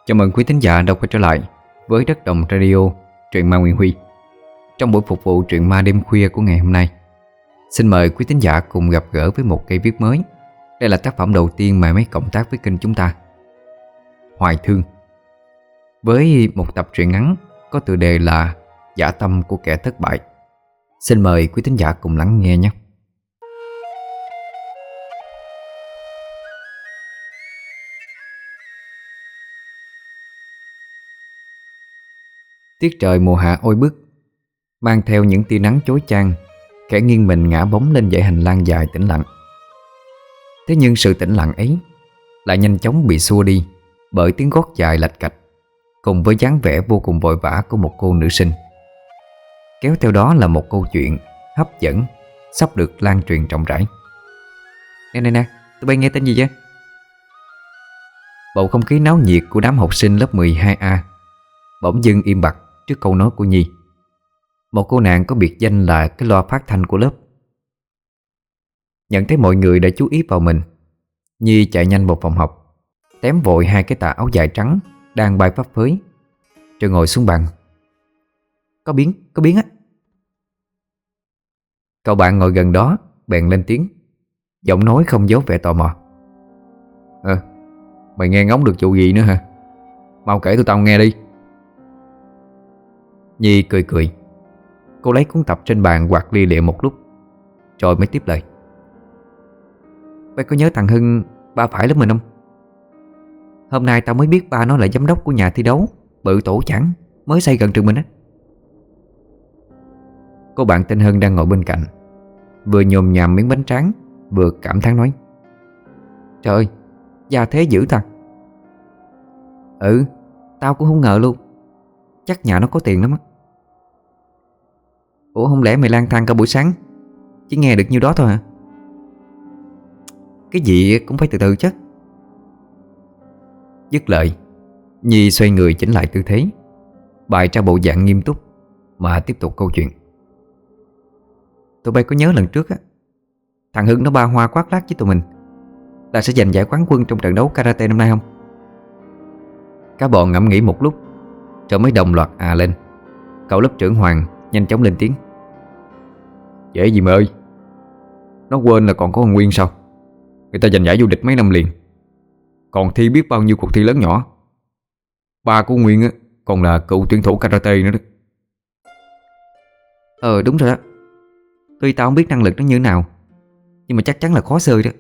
Chào mừng quý thính giả đã quay trở lại với Đất Đồng Radio, truyện ma Nguyên Huy. Trong buổi phục vụ truyện ma đêm khuya của ngày hôm nay, xin mời quý thính giả cùng gặp gỡ với một cây viết mới. Đây là tác phẩm đầu tiên mà mấy cộng tác với kênh chúng ta, Hoài Thương, với một tập truyện ngắn có tựa đề là Dã Tâm của Kẻ Thất Bại. Xin mời quý thính giả cùng lắng nghe nhé. Tiết trời mùa hạ oi bức, mang theo những tia nắng chói chang, khẽ nghiêng mình ngã bóng lên dãy hành lang dài tĩnh lặng. Thế nhưng sự tĩnh lặng ấy lại nhanh chóng bị xua đi bởi tiếng gót dài lạch cạch, cùng với dáng vẻ vô cùng vội vã của một cô nữ sinh. Kéo theo đó là một câu chuyện hấp dẫn sắp được lan truyền rộng rãi. Nè, tụi bay nghe tên gì vậy? Bầu không khí náo nhiệt của đám học sinh lớp 12A bỗng dưng im bặt trước câu nói của Nhi, một cô nàng có biệt danh là cái loa phát thanh của lớp. Nhận thấy mọi người đã chú ý vào mình, Nhi chạy nhanh vào phòng học, tém vội hai cái tà áo dài trắng đang bay phấp phới, rồi ngồi xuống bàn. Có biến á. Cậu bạn ngồi gần đó bèn lên tiếng, giọng nói không giấu vẻ tò mò. Mày nghe ngóng được vụ gì nữa hả? Mau kể tụi tao nghe đi. Nhi cười. Cô lấy cuốn tập trên bàn quạt lia lịa một lúc, rồi mới tiếp lời. Bạn có nhớ thằng Hưng, ba phải lớp mình không? Hôm nay tao mới biết ba nó là giám đốc của nhà thi đấu bự tổ chảng mới xây gần trường mình á. Cô bạn tên Hưng đang ngồi bên cạnh, vừa nhồm nhàm miếng bánh tráng, vừa cảm thán nói. Trời ơi, gia thế dữ ta. Tao cũng không ngờ luôn. Chắc nhà nó có tiền lắm á. Ủa không lẽ mày lang thang cả buổi sáng chỉ nghe được nhiêu đó thôi hả? Cái gì cũng phải từ từ chứ. Dứt lời, Nhi xoay người chỉnh lại tư thế, bày ra bộ dạng nghiêm túc mà tiếp tục câu chuyện. Tụi bay có nhớ lần trước á, thằng Hưng nó ba hoa khoác lác với tụi mình là sẽ giành giải quán quân trong trận đấu karate năm nay không? Cả bọn ngẫm nghĩ một lúc rồi mới đồng loạt lên. Cậu lớp trưởng Hoàng nhanh chóng lên tiếng. Dễ gì mà ơi, nó quên là còn có con Nguyên sao? Người ta giành giải vô địch mấy năm liền, còn thi biết bao nhiêu cuộc thi lớn nhỏ. Ba của Nguyên á còn là cựu tuyển thủ karate nữa đó. Đúng rồi đó. Tuy tao không biết năng lực nó như thế nào, nhưng mà chắc chắn là khó xơi đó.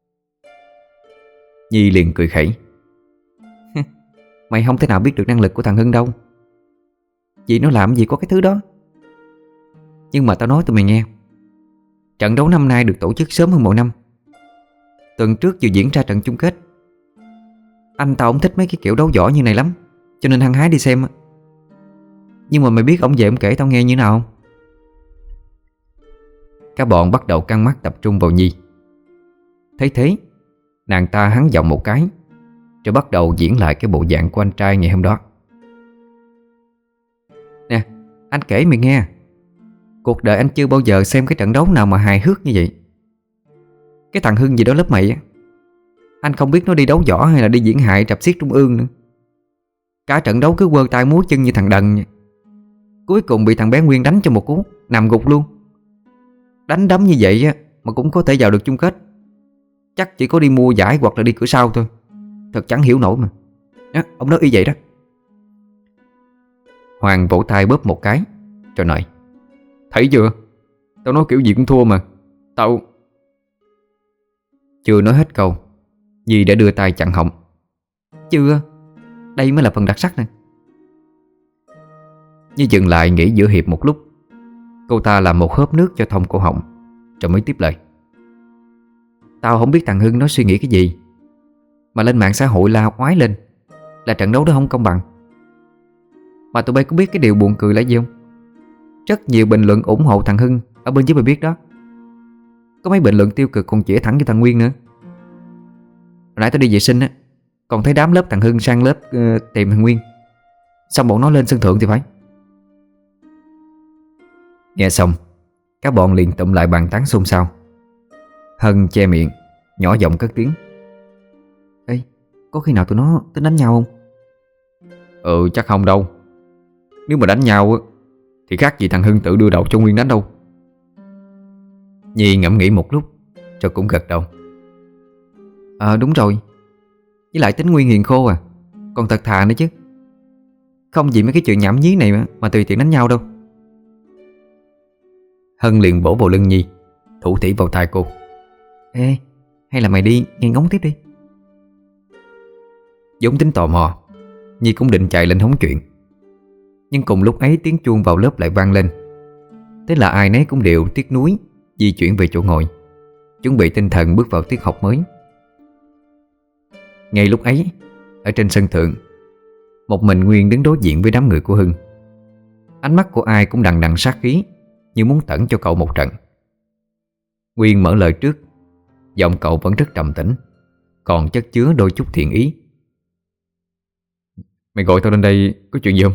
Nhi liền cười khẩy. Mày không thể nào biết được năng lực của thằng Hưng đâu, vì nó làm gì có cái thứ đó. Nhưng mà tao nói tụi mày nghe, trận đấu năm nay được tổ chức sớm hơn mọi năm. Tuần trước vừa diễn ra trận chung kết. Anh tao không thích mấy cái kiểu đấu võ như này lắm, cho nên hăng hái đi xem. Nhưng mà mày biết ông về ông kể tao nghe như nào không? Các bọn bắt đầu căng mắt tập trung vào Nhi. Thấy thế, nàng ta hắn giọng một cái, rồi bắt đầu diễn lại cái bộ dạng của anh trai ngày hôm đó. Nè, anh kể mày nghe, cuộc đời anh chưa bao giờ xem cái trận đấu nào mà hài hước như vậy. Cái thằng Hưng gì đó lớp mày á, anh không biết nó đi đấu võ hay là đi diễn hài rạp xiếc trung ương nữa. Cả trận đấu cứ quơ tay múa chân như thằng đần vậy. Cuối cùng bị thằng bé Nguyên đánh cho một cú, nằm gục luôn. Đánh đấm như vậy á mà cũng có thể vào được chung kết. Chắc chỉ có đi mua giải hoặc là đi cửa sau thôi. Thật chẳng hiểu nổi mà. Ông nói y vậy đó. Hoàng vỗ tay bóp một cái rồi nói. Thấy chưa, tao nói kiểu gì cũng thua mà. Tao... Chưa nói hết câu, Nhi đã đưa tay chặn họng. Chưa, đây mới là phần đặc sắc nè. Nhi dừng lại nghỉ giữa hiệp một lúc. Cô ta làm một hớp nước cho thông cổ họng, rồi mới tiếp lời. Tao không biết thằng Hưng nó suy nghĩ cái gì mà lên mạng xã hội la oái lên là trận đấu đó không công bằng. Mà tụi bay có biết cái điều buồn cười là gì không? Rất nhiều bình luận ủng hộ thằng Hưng ở bên dưới mày biết đó. Có mấy bình luận tiêu cực còn chĩa thẳng cho thằng Nguyên nữa. Hồi nãy tao đi vệ sinh á, còn thấy đám lớp thằng Hưng sang lớp tìm thằng Nguyên, xong bọn nó lên sân thượng thì phải. Nghe xong, các bọn liền tụm lại bàn tán xôn xao. Hân che miệng, nhỏ giọng cất tiếng. Ê, có khi nào tụi nó tính đánh nhau không? Ừ, chắc không đâu. Nếu mà đánh nhau á thì khác gì thằng Hưng tự đưa đầu cho Nguyên đánh đâu. Nhi ngẫm nghĩ một lúc rồi cũng gật đầu. Đúng rồi. Với lại tính Nguyên hiền khô à, còn thật thà nữa chứ. Không vì mấy cái chuyện nhảm nhí này mà tùy tiện đánh nhau đâu. Hân liền bổ vào lưng Nhi, thủ thỉ vào tai cô. Ê, hay là mày đi nghe ngóng tiếp đi. Giống tính tò mò, Nhi cũng định chạy lên hóng chuyện. Nhưng cùng lúc ấy tiếng chuông vào lớp lại vang lên. Thế là ai nấy cũng đều tiếc nuối di chuyển về chỗ ngồi, chuẩn bị tinh thần bước vào tiết học mới. Ngay lúc ấy, ở trên sân thượng, một mình Nguyên đứng đối diện với đám người của Hưng. Ánh mắt của ai cũng đằng đằng sát khí, như muốn tẩn cho cậu một trận. Nguyên mở lời trước, giọng cậu vẫn rất trầm tĩnh, còn chất chứa đôi chút thiện ý. Mày gọi tao lên đây có chuyện gì không?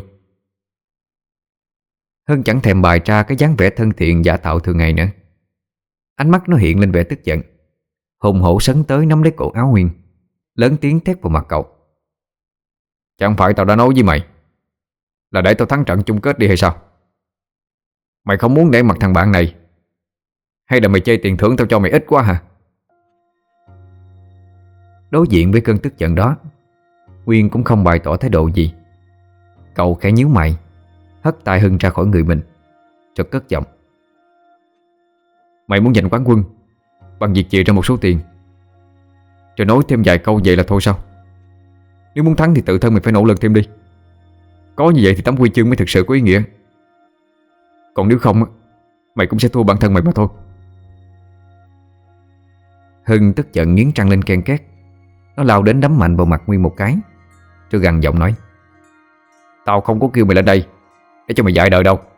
Hưng chẳng thèm bày ra cái dáng vẻ thân thiện giả tạo thường ngày nữa. Ánh mắt nó hiện lên vẻ tức giận, hùng hổ sấn tới nắm lấy cổ áo Nguyên, lớn tiếng thét vào mặt cậu. Chẳng phải tao đã nói với mày là để tao thắng trận chung kết đi hay sao? Mày không muốn để mặt thằng bạn này, hay là mày chê tiền thưởng tao cho mày ít quá hả? Đối diện với cơn tức giận đó, Nguyên cũng không bày tỏ thái độ gì. Cậu khẽ nhíu mày, hất tay Hưng ra khỏi người mình, rồi cất giọng. Mày muốn giành quán quân bằng việc chịu ra một số tiền, rồi nói thêm vài câu vậy là thôi sao? Nếu muốn thắng thì tự thân mày phải nỗ lực thêm đi. Có như vậy thì tấm huy chương mới thực sự có ý nghĩa. Còn nếu không, mày cũng sẽ thua bản thân mày mà thôi. Hưng tức giận nghiến răng lên ken két. Nó lao đến đấm mạnh vào mặt Nguyên một cái, rồi gằn giọng nói. Tao không có kêu mày lên đây để cho mày dạy đời đâu.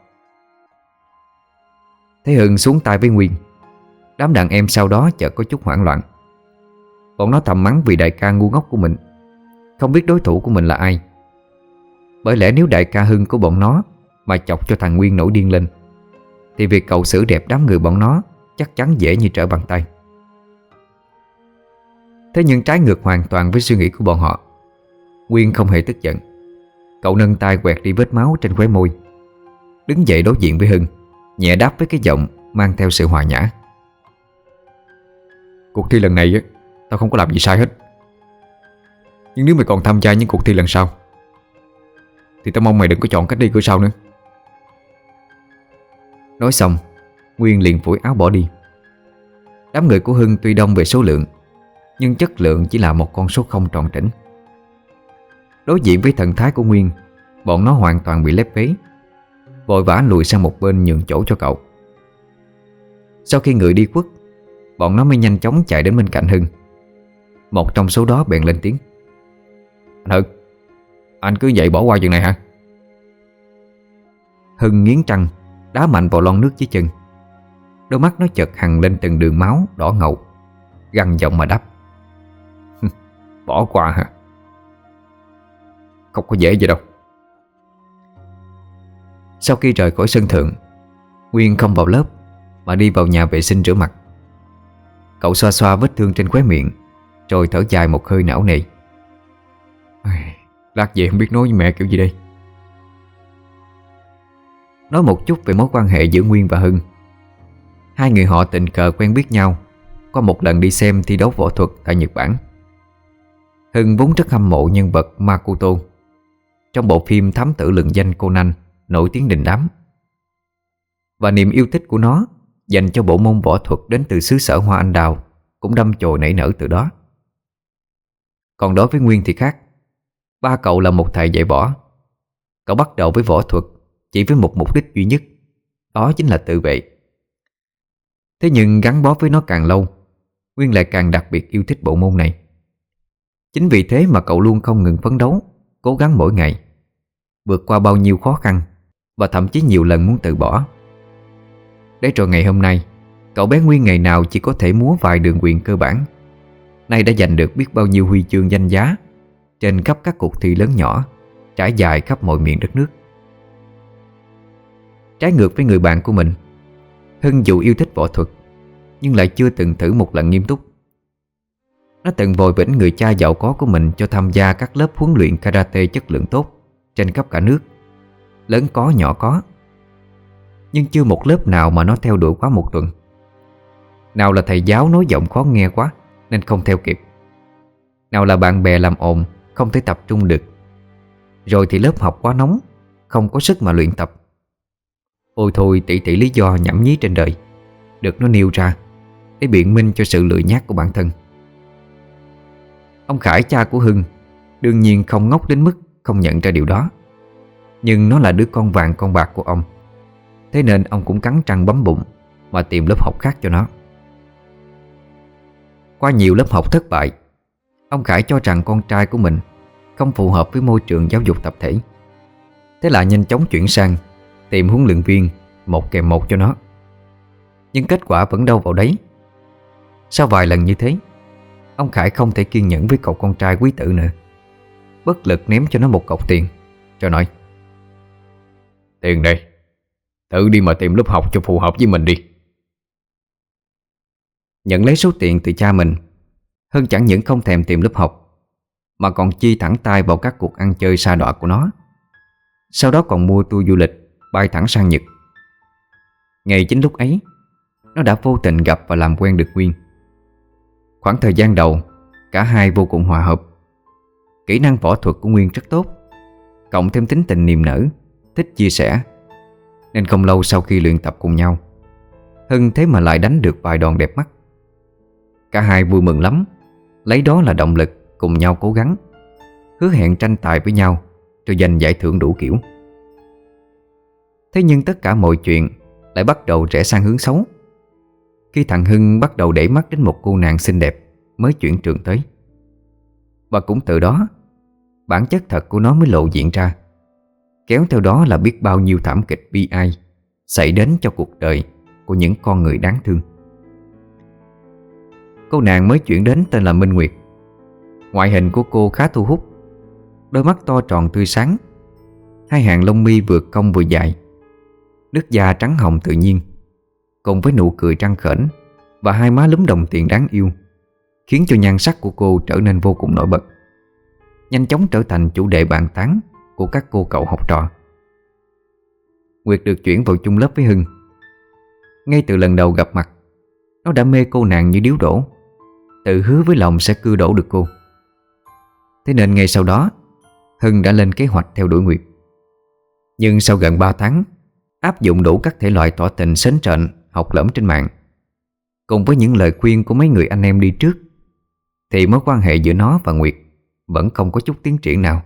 Thấy Hưng xuống tay với Nguyên, đám đàn em sau đó chợt có chút hoảng loạn. Bọn nó thầm mắng vì đại ca ngu ngốc của mình, không biết đối thủ của mình là ai. Bởi lẽ nếu đại ca Hưng của bọn nó mà chọc cho thằng Nguyên nổi điên lên, thì việc cậu xử đẹp đám người bọn nó chắc chắn dễ như trở bàn tay. Thế nhưng trái ngược hoàn toàn với suy nghĩ của bọn họ. Nguyên không hề tức giận. Cậu nâng tay quẹt đi vết máu trên khóe môi, đứng dậy đối diện với Hưng, nhẹ đáp với cái giọng mang theo sự hòa nhã. Cuộc thi lần này tao không có làm gì sai hết. Nhưng nếu mày còn tham gia những cuộc thi lần sau thì tao mong mày đừng có chọn cách đi cửa sau nữa. Nói xong, Nguyên liền phủi áo bỏ đi. Đám người của Hưng tuy đông về số lượng, nhưng chất lượng chỉ là một con số không tròn trĩnh. Đối diện với thần thái của Nguyên, bọn nó hoàn toàn bị lép vế, vội vã lùi sang một bên nhường chỗ cho cậu. Sau khi người đi khuất, bọn nó mới nhanh chóng chạy đến bên cạnh Hưng. Một trong số đó bèn lên tiếng. Anh Hưng, anh cứ vậy bỏ qua chuyện này hả? Hưng nghiến răng, đá mạnh vào lon nước dưới chân. Đôi mắt nó chợt hằn lên từng đường máu đỏ ngầu, gằn giọng mà đáp. Bỏ qua hả? Không có dễ vậy đâu. Sau khi rời khỏi sân thượng, Nguyên không vào lớp mà đi vào nhà vệ sinh rửa mặt. Cậu xoa xoa vết thương trên khóe miệng, rồi thở dài một hơi não nề. Lát về không biết nói với mẹ kiểu gì đây. Nói một chút về mối quan hệ giữa Nguyên và Hưng. Hai người họ tình cờ quen biết nhau qua một lần đi xem thi đấu võ thuật tại Nhật Bản. Hưng vốn rất hâm mộ nhân vật Makoto trong bộ phim thám tử lừng danh Conan nổi tiếng đình đám. Và niềm yêu thích của nó dành cho bộ môn võ thuật đến từ xứ sở hoa anh đào cũng đâm chồi nảy nở từ đó. Còn đối với Nguyên thì khác. Ba cậu là một thầy dạy võ. Cậu bắt đầu với võ thuật chỉ với một mục đích duy nhất, đó chính là tự vệ. Thế nhưng gắn bó với nó càng lâu, Nguyên lại càng đặc biệt yêu thích bộ môn này. Chính vì thế mà cậu luôn không ngừng phấn đấu, cố gắng mỗi ngày, vượt qua bao nhiêu khó khăn và thậm chí nhiều lần muốn từ bỏ. Để rồi ngày hôm nay, cậu bé Nguyên ngày nào chỉ có thể múa vài đường quyền cơ bản, nay đã giành được biết bao nhiêu huy chương danh giá trên khắp các cuộc thi lớn nhỏ trải dài khắp mọi miền đất nước. Trái ngược với người bạn của mình, Hưng dù yêu thích võ thuật nhưng lại chưa từng thử một lần nghiêm túc. Nó từng vòi vĩnh người cha giàu có của mình cho tham gia các lớp huấn luyện karate chất lượng tốt, trên khắp cả nước, lớn có nhỏ có. Nhưng chưa một lớp nào mà nó theo đuổi quá một tuần. Nào là thầy giáo nói giọng khó nghe quá nên không theo kịp, nào là bạn bè làm ồn không thể tập trung được, rồi thì lớp học quá nóng, không có sức mà luyện tập. Ôi thôi, tỷ tỷ lý do nhảm nhí trên đời được nó nêu ra để biện minh cho sự lười nhác của bản thân. Ông Khải, cha của Hưng, đương nhiên không ngốc đến mức không nhận ra điều đó. Nhưng nó là đứa con vàng con bạc của ông, thế nên ông cũng cắn răng bấm bụng mà tìm lớp học khác cho nó. Qua nhiều lớp học thất bại, ông Khải cho rằng con trai của mình không phù hợp với môi trường giáo dục tập thể. Thế là nhanh chóng chuyển sang tìm huấn luyện viên 1 kèm 1 cho nó. Nhưng kết quả vẫn đâu vào đấy. Sau vài lần như thế, ông Khải không thể kiên nhẫn với cậu con trai quý tử nữa, bất lực ném cho nó một cọc tiền rồi nói: "Tiền đây, tự đi mà tìm lớp học cho phù hợp với mình đi." Nhận lấy số tiền từ cha mình, Hưng chẳng những không thèm tìm lớp học, mà còn chi thẳng tay vào các cuộc ăn chơi sa đọa của nó. Sau đó còn mua tour du lịch bay thẳng sang Nhật. Ngay chính lúc ấy, nó đã vô tình gặp và làm quen được Nguyên. Khoảng thời gian đầu, cả hai vô cùng hòa hợp. Kỹ năng võ thuật của Nguyên rất tốt, cộng thêm tính tình niềm nở, thích chia sẻ, nên không lâu sau khi luyện tập cùng nhau, Hưng thế mà lại đánh được vài đòn đẹp mắt. Cả hai vui mừng lắm, lấy đó là động lực cùng nhau cố gắng, hứa hẹn tranh tài với nhau rồi giành giải thưởng đủ kiểu. Thế nhưng tất cả mọi chuyện lại bắt đầu rẽ sang hướng xấu khi thằng Hưng bắt đầu để mắt đến một cô nàng xinh đẹp mới chuyển trường tới. Và cũng từ đó, bản chất thật của nó mới lộ diện ra, kéo theo đó là biết bao nhiêu thảm kịch bi ai xảy đến cho cuộc đời của những con người đáng thương. Cô nàng mới chuyển đến tên là Minh Nguyệt. Ngoại hình của cô khá thu hút, đôi mắt to tròn tươi sáng, hai hàng lông mi vừa cong vừa dài, nước da trắng hồng tự nhiên, cùng với nụ cười trăng khểnh và hai má lúm đồng tiền đáng yêu, khiến cho nhan sắc của cô trở nên vô cùng nổi bật, nhanh chóng trở thành chủ đề bàn tán của các cô cậu học trò. Nguyệt được chuyển vào chung lớp với Hưng. Ngay từ lần đầu gặp mặt, nó đã mê cô nàng như điếu đổ, tự hứa với lòng sẽ cưa đổ được cô. Thế nên ngay sau đó, Hưng đã lên kế hoạch theo đuổi Nguyệt. Nhưng sau gần 3 tháng áp dụng đủ các thể loại tỏ tình sến trện học lẫm trên mạng, cùng với những lời khuyên của mấy người anh em đi trước, thì mối quan hệ giữa nó và Nguyệt vẫn không có chút tiến triển nào.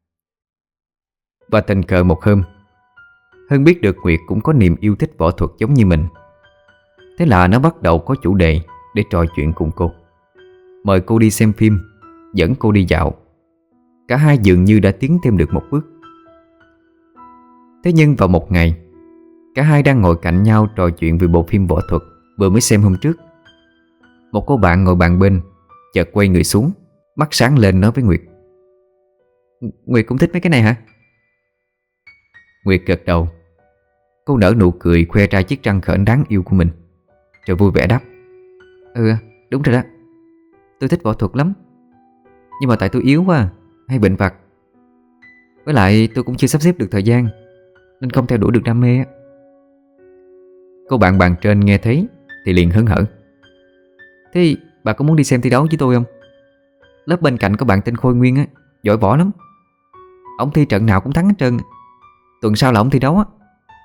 Và tình cờ một hôm, Hưng biết được Nguyệt cũng có niềm yêu thích võ thuật giống như mình. Thế là nó bắt đầu có chủ đề để trò chuyện cùng cô, mời cô đi xem phim, dẫn cô đi dạo. Cả hai dường như đã tiến thêm được một bước. Thế nhưng vào một ngày, cả hai đang ngồi cạnh nhau trò chuyện về bộ phim võ thuật vừa mới xem hôm trước, một cô bạn ngồi bàn bên chợt quay người xuống, mắt sáng lên nói với Nguyệt: "Nguyệt cũng thích mấy cái này hả?" Nguyệt gật đầu. Cô nở nụ cười khoe ra chiếc răng khểnh đáng yêu của mình, rồi vui vẻ đáp: "Ừ, đúng rồi đó. Tôi thích võ thuật lắm, nhưng mà tại tôi yếu quá, hay bệnh vặt. Với lại tôi cũng chưa sắp xếp được thời gian, nên không theo đuổi được đam mê." Cô bạn bàn trên nghe thấy thì liền hớn hở: "Thế bà có muốn đi xem thi đấu với tôi không? Lớp bên cạnh có bạn tên Khôi Nguyên á, giỏi võ lắm. Ông thi trận nào cũng thắng hết trơn. Tuần sau là ông thi đấu á."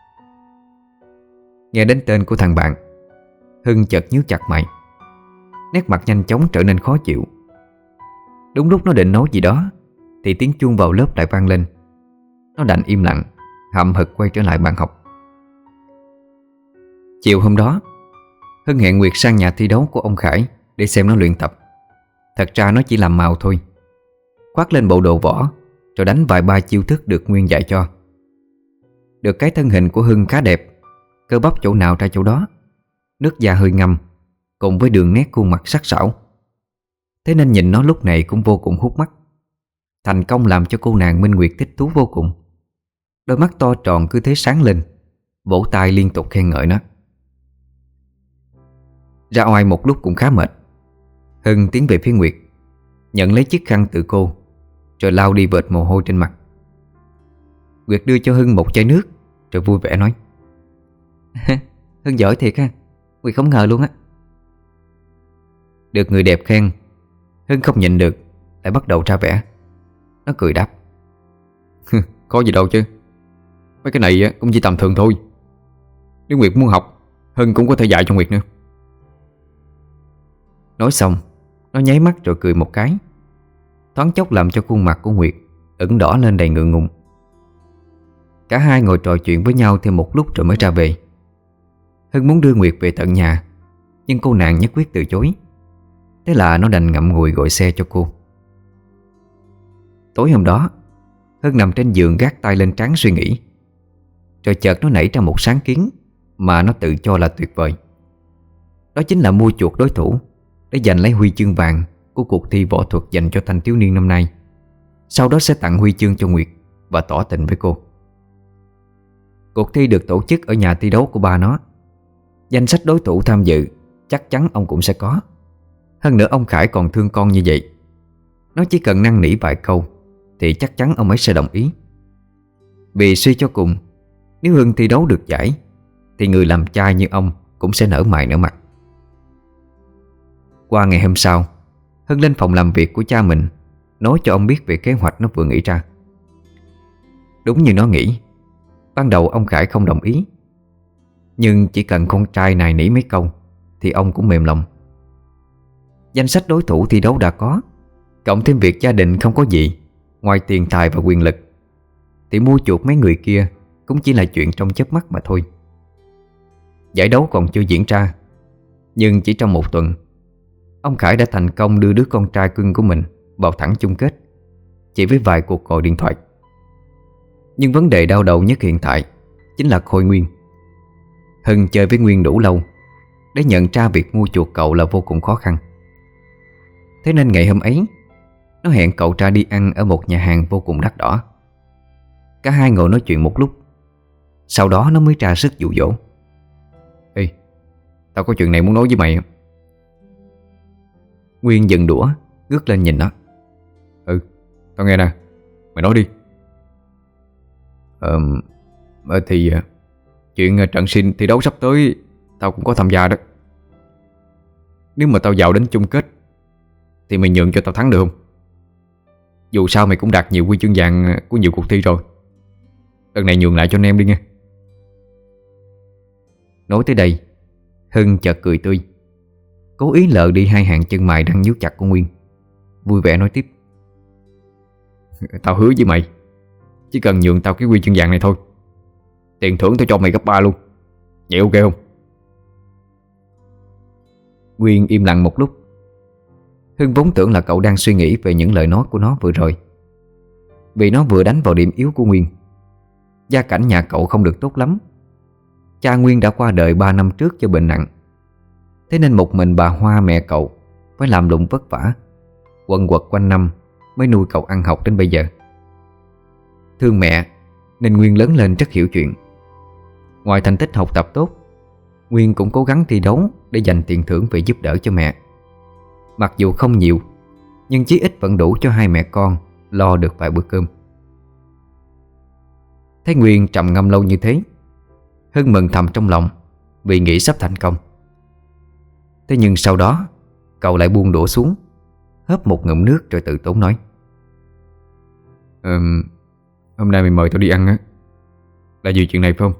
Nghe đến tên của thằng bạn, Hưng chợt nhíu chặt mày, nét mặt nhanh chóng trở nên khó chịu. Đúng lúc nó định nói gì đó thì tiếng chuông vào lớp lại vang lên. Nó đành im lặng, hậm hực quay trở lại bàn học. Chiều hôm đó, Hưng hẹn Nguyệt sang nhà thi đấu của ông Khải để xem nó luyện tập. Thật ra nó chỉ làm màu thôi, khoác lên bộ đồ võ rồi đánh vài ba chiêu thức được Nguyên dạy cho. Được cái thân hình của Hưng khá đẹp, cơ bắp chỗ nào ra chỗ đó, nước da hơi ngâm, cùng với đường nét khuôn mặt sắc sảo. Thế nên nhìn nó lúc này cũng vô cùng hút mắt, thành công làm cho cô nàng Minh Nguyệt thích thú vô cùng. Đôi mắt to tròn cứ thế sáng lên, vỗ tay liên tục khen ngợi nó. Ra oai một lúc cũng khá mệt, Hưng tiến về phía Nguyệt, nhận lấy chiếc khăn từ cô, rồi lau đi vệt mồ hôi trên mặt. Nguyệt đưa cho Hưng một chai nước rồi vui vẻ nói: Hưng giỏi thiệt ha, Nguyệt không ngờ luôn á. Được người đẹp khen, Hưng không nhịn được, lại bắt đầu ra vẻ. Nó cười đáp: Có gì đâu chứ, mấy cái này cũng chỉ tầm thường thôi. Nếu Nguyệt muốn học, Hưng cũng có thể dạy cho Nguyệt nữa. Nói xong, nó nháy mắt rồi cười một cái, thoáng chốc làm cho khuôn mặt của Nguyệt ửng đỏ lên đầy ngượng ngùng. Cả hai ngồi trò chuyện với nhau thêm một lúc rồi mới ra về. Hưng muốn đưa Nguyệt về tận nhà, nhưng cô nàng nhất quyết từ chối. Thế là nó đành ngậm ngùi gọi xe cho cô. Tối hôm đó, Hưng nằm trên giường gác tay lên trán suy nghĩ. Rồi chợt nó nảy ra một sáng kiến mà nó tự cho là tuyệt vời. Đó chính là mua chuộc đối thủ để giành lấy huy chương vàng của cuộc thi võ thuật dành cho thanh thiếu niên năm nay. Sau đó sẽ tặng huy chương cho Nguyệt và tỏ tình với cô. Cuộc thi được tổ chức ở nhà thi đấu của ba nó. Danh sách đối thủ tham dự chắc chắn ông cũng sẽ có. Hơn nữa ông Khải còn thương con như vậy, nó chỉ cần năn nỉ vài câu thì chắc chắn ông ấy sẽ đồng ý. Vì suy cho cùng, nếu Hưng thi đấu được giải thì người làm cha như ông cũng sẽ nở mày nở mặt. Qua ngày hôm sau, Hưng lên phòng làm việc của cha mình, nói cho ông biết về kế hoạch nó vừa nghĩ ra. Đúng như nó nghĩ, ban đầu ông Khải không đồng ý, nhưng chỉ cần con trai này nỉ mấy câu thì ông cũng mềm lòng. Danh sách đối thủ thi đấu đã có, cộng thêm việc gia đình không có gì ngoài tiền tài và quyền lực, thì mua chuộc mấy người kia cũng chỉ là chuyện trong chớp mắt mà thôi. Giải đấu còn chưa diễn ra, nhưng chỉ trong một tuần, ông Khải đã thành công đưa đứa con trai cưng của mình vào thẳng chung kết, chỉ với vài cuộc gọi điện thoại. Nhưng vấn đề đau đầu nhất hiện tại chính là Khôi Nguyên. Hưng chơi với Nguyên đủ lâu để nhận ra việc mua chuộc cậu là vô cùng khó khăn. Thế nên ngày hôm ấy, nó hẹn cậu ra đi ăn ở một nhà hàng vô cùng đắt đỏ. Cả hai ngồi nói chuyện một lúc, sau đó nó mới ra sức dụ dỗ. Ê, tao có chuyện này muốn nói với mày. Nguyên dừng đũa, ngước lên nhìn nó. Tao nghe nè, mày nói đi. Thì chuyện trận sinh thi đấu sắp tới tao cũng có tham gia đó. Nếu mà tao vào đến chung kết thì mày nhường cho tao thắng được không? Dù sao mày cũng đạt nhiều huy chương vàng của nhiều cuộc thi rồi. Lần này nhường lại cho anh em đi nghe. Nói tới đây, Hưng chợt cười tươi, cố ý lờ đi hai hàng chân mày đang nhíu chặt của Nguyên, vui vẻ nói tiếp. Tao hứa với mày, chỉ cần nhường tao cái huy chương vàng này thôi, tiền thưởng tao cho mày gấp 3 luôn. Vậy ok không? Nguyên im lặng một lúc. Hưng vốn tưởng là cậu đang suy nghĩ về những lời nói của nó vừa rồi, vì nó vừa đánh vào điểm yếu của Nguyên. Gia cảnh nhà cậu không được tốt lắm. Cha Nguyên đã qua đời 3 năm trước do bệnh nặng. Thế nên một mình bà Hoa mẹ cậu phải làm lụng vất vả, quần quật quanh năm mới nuôi cậu ăn học đến bây giờ. Thương mẹ nên Nguyên lớn lên rất hiểu chuyện. Ngoài thành tích học tập tốt, Nguyên cũng cố gắng thi đấu để dành tiền thưởng về giúp đỡ cho mẹ. Mặc dù không nhiều, nhưng chí ít vẫn đủ cho hai mẹ con lo được vài bữa cơm. Thấy Nguyên trầm ngâm lâu như thế, Hưng mừng thầm trong lòng vì nghĩ sắp thành công. Thế nhưng sau đó cậu lại buông đũa xuống, hớp một ngụm nước rồi tự tốn nói. Hôm nay mày mời tao đi ăn á, là vì chuyện này phải không?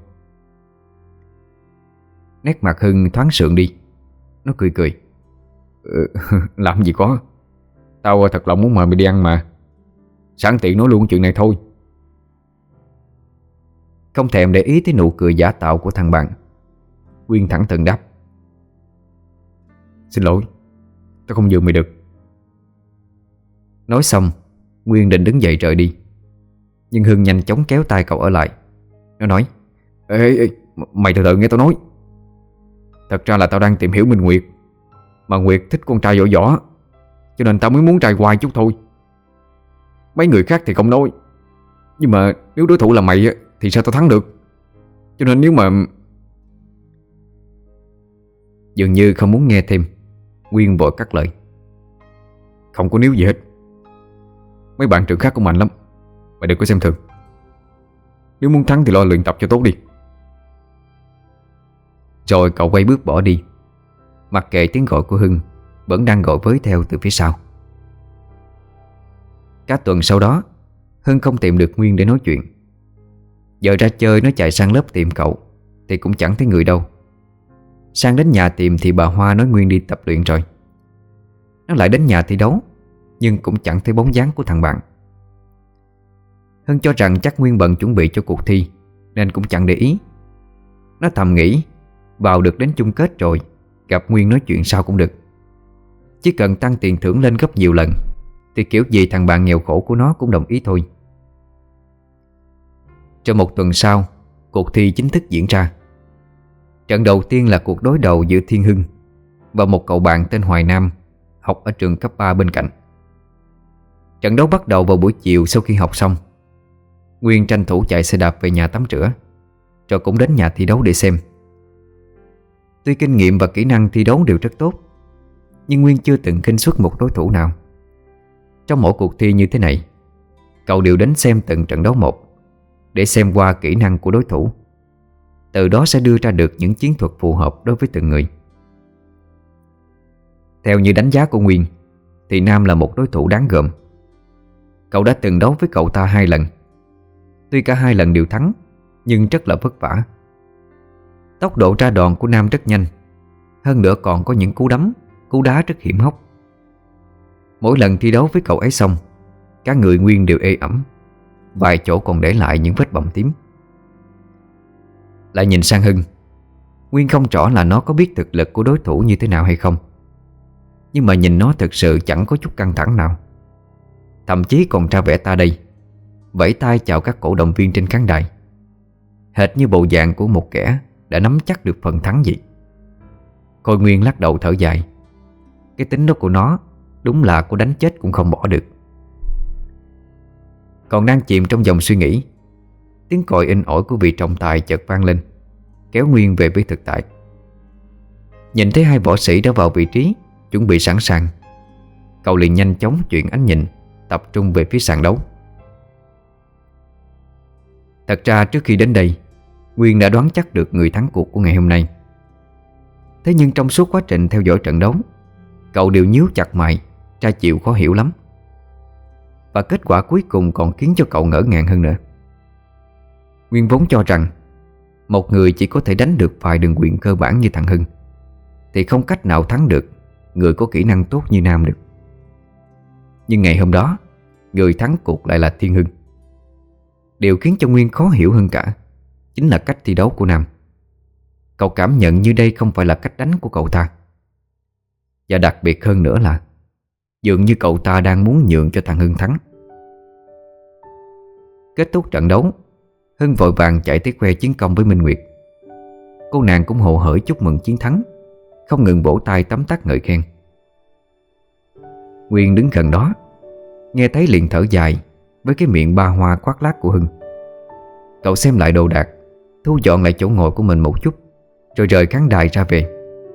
Nét mặt Hưng thoáng sượng đi. Nó cười cười. Làm gì có, tao thật lòng muốn mời mày đi ăn mà. Sẵn tiện nói luôn chuyện này thôi. Không thèm để ý tới nụ cười giả tạo của thằng bạn, Nguyên thẳng thừng đáp. Xin lỗi, tao không nhường mày được. Nói xong, Nguyên định đứng dậy rời đi, nhưng Hưng nhanh chóng kéo tay cậu ở lại. Nó nói. Ê, mày từ từ nghe tao nói. Thật ra là tao đang tìm hiểu Minh Nguyệt, mà Nguyệt thích con trai giỏi võ, cho nên tao mới muốn trai hoài chút thôi. Mấy người khác thì không nói, nhưng mà nếu đối thủ là mày thì sao tao thắng được. Cho nên nếu mà... Dường như không muốn nghe thêm, Nguyên vội cắt lời. Không có nếu gì hết. Mấy bạn trường khác cũng mạnh lắm, mày đừng có xem thường. Nếu muốn thắng thì lo luyện tập cho tốt đi. Rồi cậu quay bước bỏ đi, mặc kệ tiếng gọi của Hưng vẫn đang gọi với theo từ phía sau. Cả tuần sau đó, Hưng không tìm được Nguyên để nói chuyện. Giờ ra chơi nó chạy sang lớp tìm cậu thì cũng chẳng thấy người đâu. Sang đến nhà tìm thì bà Hoa nói Nguyên đi tập luyện rồi. Nó lại đến nhà thi đấu, nhưng cũng chẳng thấy bóng dáng của thằng bạn. Hưng cho rằng chắc Nguyên bận chuẩn bị cho cuộc thi nên cũng chẳng để ý. Nó thầm nghĩ vào được đến chung kết rồi, gặp Nguyên nói chuyện sao cũng được. Chỉ cần tăng tiền thưởng lên gấp nhiều lần thì kiểu gì thằng bạn nghèo khổ của nó cũng đồng ý thôi. Trong một tuần sau, cuộc thi chính thức diễn ra. Trận đầu tiên là cuộc đối đầu giữa Thiên Hưng và một cậu bạn tên Hoài Nam, học ở trường cấp 3 bên cạnh. Trận đấu bắt đầu vào buổi chiều sau khi học xong. Nguyên tranh thủ chạy xe đạp về nhà tắm rửa, rồi cũng đến nhà thi đấu để xem. Tuy kinh nghiệm và kỹ năng thi đấu đều rất tốt, nhưng Nguyên chưa từng khinh suất một đối thủ nào. Trong mỗi cuộc thi như thế này, cậu đều đến xem từng trận đấu một để xem qua kỹ năng của đối thủ. Từ đó sẽ đưa ra được những chiến thuật phù hợp đối với từng người. Theo như đánh giá của Nguyên thì Nam là một đối thủ đáng gờm. Cậu đã từng đấu với cậu ta 2 lần. Tuy cả 2 lần đều thắng, nhưng rất là vất vả. Tốc độ ra đòn của Nam rất nhanh, hơn nữa còn có những cú đấm, cú đá rất hiểm hóc. Mỗi lần thi đấu với cậu ấy xong, cả người Nguyên đều ê ẩm, vài chỗ còn để lại những vết bầm tím. Lại nhìn sang Hưng, Nguyên không rõ là nó có biết thực lực của đối thủ như thế nào hay không, nhưng mà nhìn nó thực sự chẳng có chút căng thẳng nào. Thậm chí còn ra vẻ ta đây, vẫy tay chào các cổ động viên trên khán đài, hệt như bộ dạng của một kẻ đã nắm chắc được phần thắng vậy. Khôi Nguyên lắc đầu thở dài. Cái tính đó của nó đúng là có đánh chết cũng không bỏ được. Còn đang chìm trong dòng suy nghĩ, tiếng còi inh ỏi của vị trọng tài chợt vang lên, kéo Nguyên về với thực tại. Nhìn thấy 2 võ sĩ đã vào vị trí, chuẩn bị sẵn sàng, cậu liền nhanh chóng chuyển ánh nhìn, tập trung về phía sàn đấu. Thật ra trước khi đến đây, Nguyên đã đoán chắc được người thắng cuộc của ngày hôm nay. Thế nhưng trong suốt quá trình theo dõi trận đấu, cậu đều nhíu chặt mày, tra chịu khó hiểu lắm. Và kết quả cuối cùng còn khiến cho cậu ngỡ ngàng hơn nữa. Nguyên vốn cho rằng một người chỉ có thể đánh được vài đường quyền cơ bản như thằng Hưng thì không cách nào thắng được người có kỹ năng tốt như Nam được. Nhưng ngày hôm đó, người thắng cuộc lại là Thiên Hưng. Điều khiến cho Nguyên khó hiểu hơn cả chính là cách thi đấu của Nam. Cậu cảm nhận như đây không phải là cách đánh của cậu ta. Và đặc biệt hơn nữa là dường như cậu ta đang muốn nhượng cho thằng Hưng thắng. Kết thúc trận đấu, Hưng vội vàng chạy tới khoe chiến công với Minh Nguyệt. Cô nàng cũng hồ hởi chúc mừng chiến thắng, không ngừng vỗ tay tấm tắc ngợi khen. Nguyên đứng gần đó, nghe thấy liền thở dài với cái miệng ba hoa khoác lác của Hưng. Cậu xem lại đồ đạc, thu dọn lại chỗ ngồi của mình một chút, rồi rời khán đài ra về.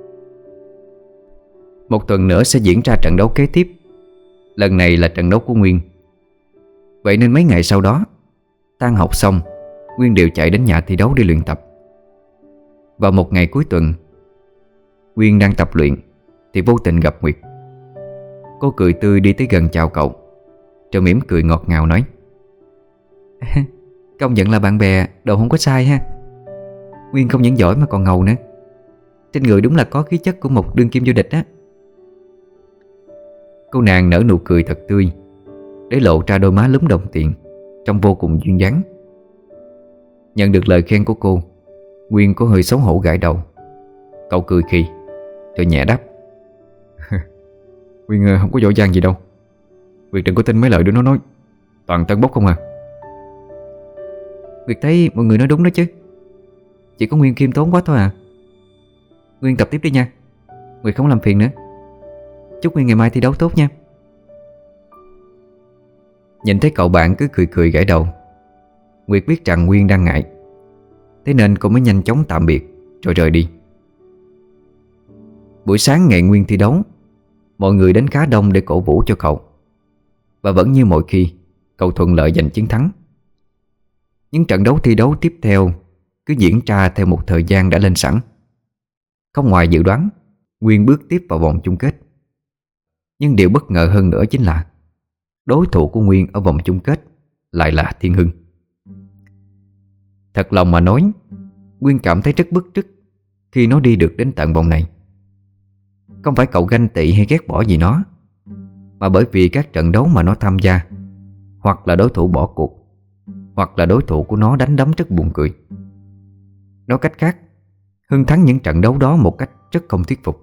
Một tuần nữa sẽ diễn ra trận đấu kế tiếp. Lần này là trận đấu của Nguyên. Vậy nên mấy ngày sau đó, tan học xong, Nguyên đều chạy đến nhà thi đấu để luyện tập. Vào một ngày cuối tuần, Nguyên đang tập luyện thì vô tình gặp Nguyệt. Cô cười tươi đi tới gần chào cậu, rồi mỉm cười ngọt ngào nói: công nhận là bạn bè đồ không có sai ha. Nguyên không những giỏi mà còn ngầu nữa. Trên người đúng là có khí chất của một đương kim vô địch á. Cô nàng nở nụ cười thật tươi, để lộ ra đôi má lúm đồng tiền, trông vô cùng duyên dáng. Nhận được lời khen của cô, Nguyên có hơi xấu hổ gãi đầu. Cậu cười khì rồi nhẹ đáp: Nguyên không có giỏi giang gì đâu. Nguyệt đừng có tin mấy lời đứa nó nói, toàn tân bốc không à. Nguyệt thấy mọi người nói đúng đó chứ, chỉ có Nguyên khiêm tốn quá thôi à. Nguyên tập tiếp đi nha, Nguyệt không làm phiền nữa. Chúc Nguyên ngày mai thi đấu tốt nha. Nhìn thấy cậu bạn cứ cười cười gãi đầu, Nguyệt biết rằng Nguyên đang ngại, thế nên cô mới nhanh chóng tạm biệt rồi rời đi. Buổi sáng ngày Nguyên thi đấu, mọi người đến khá đông để cổ vũ cho cậu. Và vẫn như mọi khi, cậu thuận lợi giành chiến thắng. Những trận đấu thi đấu tiếp theo cứ diễn ra theo một thời gian đã lên sẵn. Không ngoài dự đoán, Nguyên bước tiếp vào vòng chung kết. Nhưng điều bất ngờ hơn nữa chính là đối thủ của Nguyên ở vòng chung kết lại là Thiên Hưng. Thật lòng mà nói, Nguyên cảm thấy rất bức rứt khi nó đi được đến tận vòng này. Không phải cậu ganh tị hay ghét bỏ gì nó, mà bởi vì các trận đấu mà nó tham gia, hoặc là đối thủ bỏ cuộc, hoặc là đối thủ của nó đánh đấm rất buồn cười. Nói cách khác, Hưng thắng những trận đấu đó một cách rất không thuyết phục.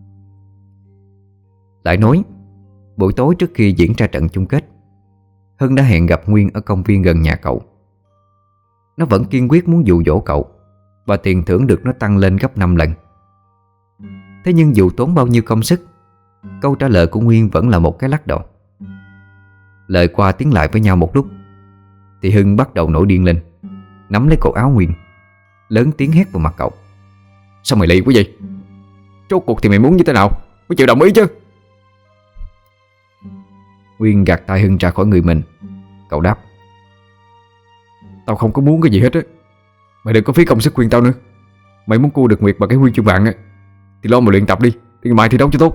Lại nói, buổi tối trước khi diễn ra trận chung kết, Hưng đã hẹn gặp Nguyên ở công viên gần nhà cậu. Nó vẫn kiên quyết muốn dụ dỗ cậu, và tiền thưởng được nó tăng lên gấp 5 lần. Thế nhưng dù tốn bao nhiêu công sức, câu trả lời của Nguyên vẫn là một cái lắc đầu. Lời qua tiếng lại với nhau một lúc, thì Hưng bắt đầu nổi điên lên, nắm lấy cổ áo Nguyên, lớn tiếng hét vào mặt cậu. Sao mày lì quá vậy? Rốt cuộc thì mày muốn như thế nào mới chịu đồng ý chứ? Nguyên gạt tay Hưng ra khỏi người mình. Cậu đáp: Tao không có muốn cái gì hết á. Mày đừng có phí công sức khuyên tao nữa. Mày muốn cua được Nguyệt bằng cái huy chương vàng á thì lo mà luyện tập đi, để ngày mai thi đấu cho tốt.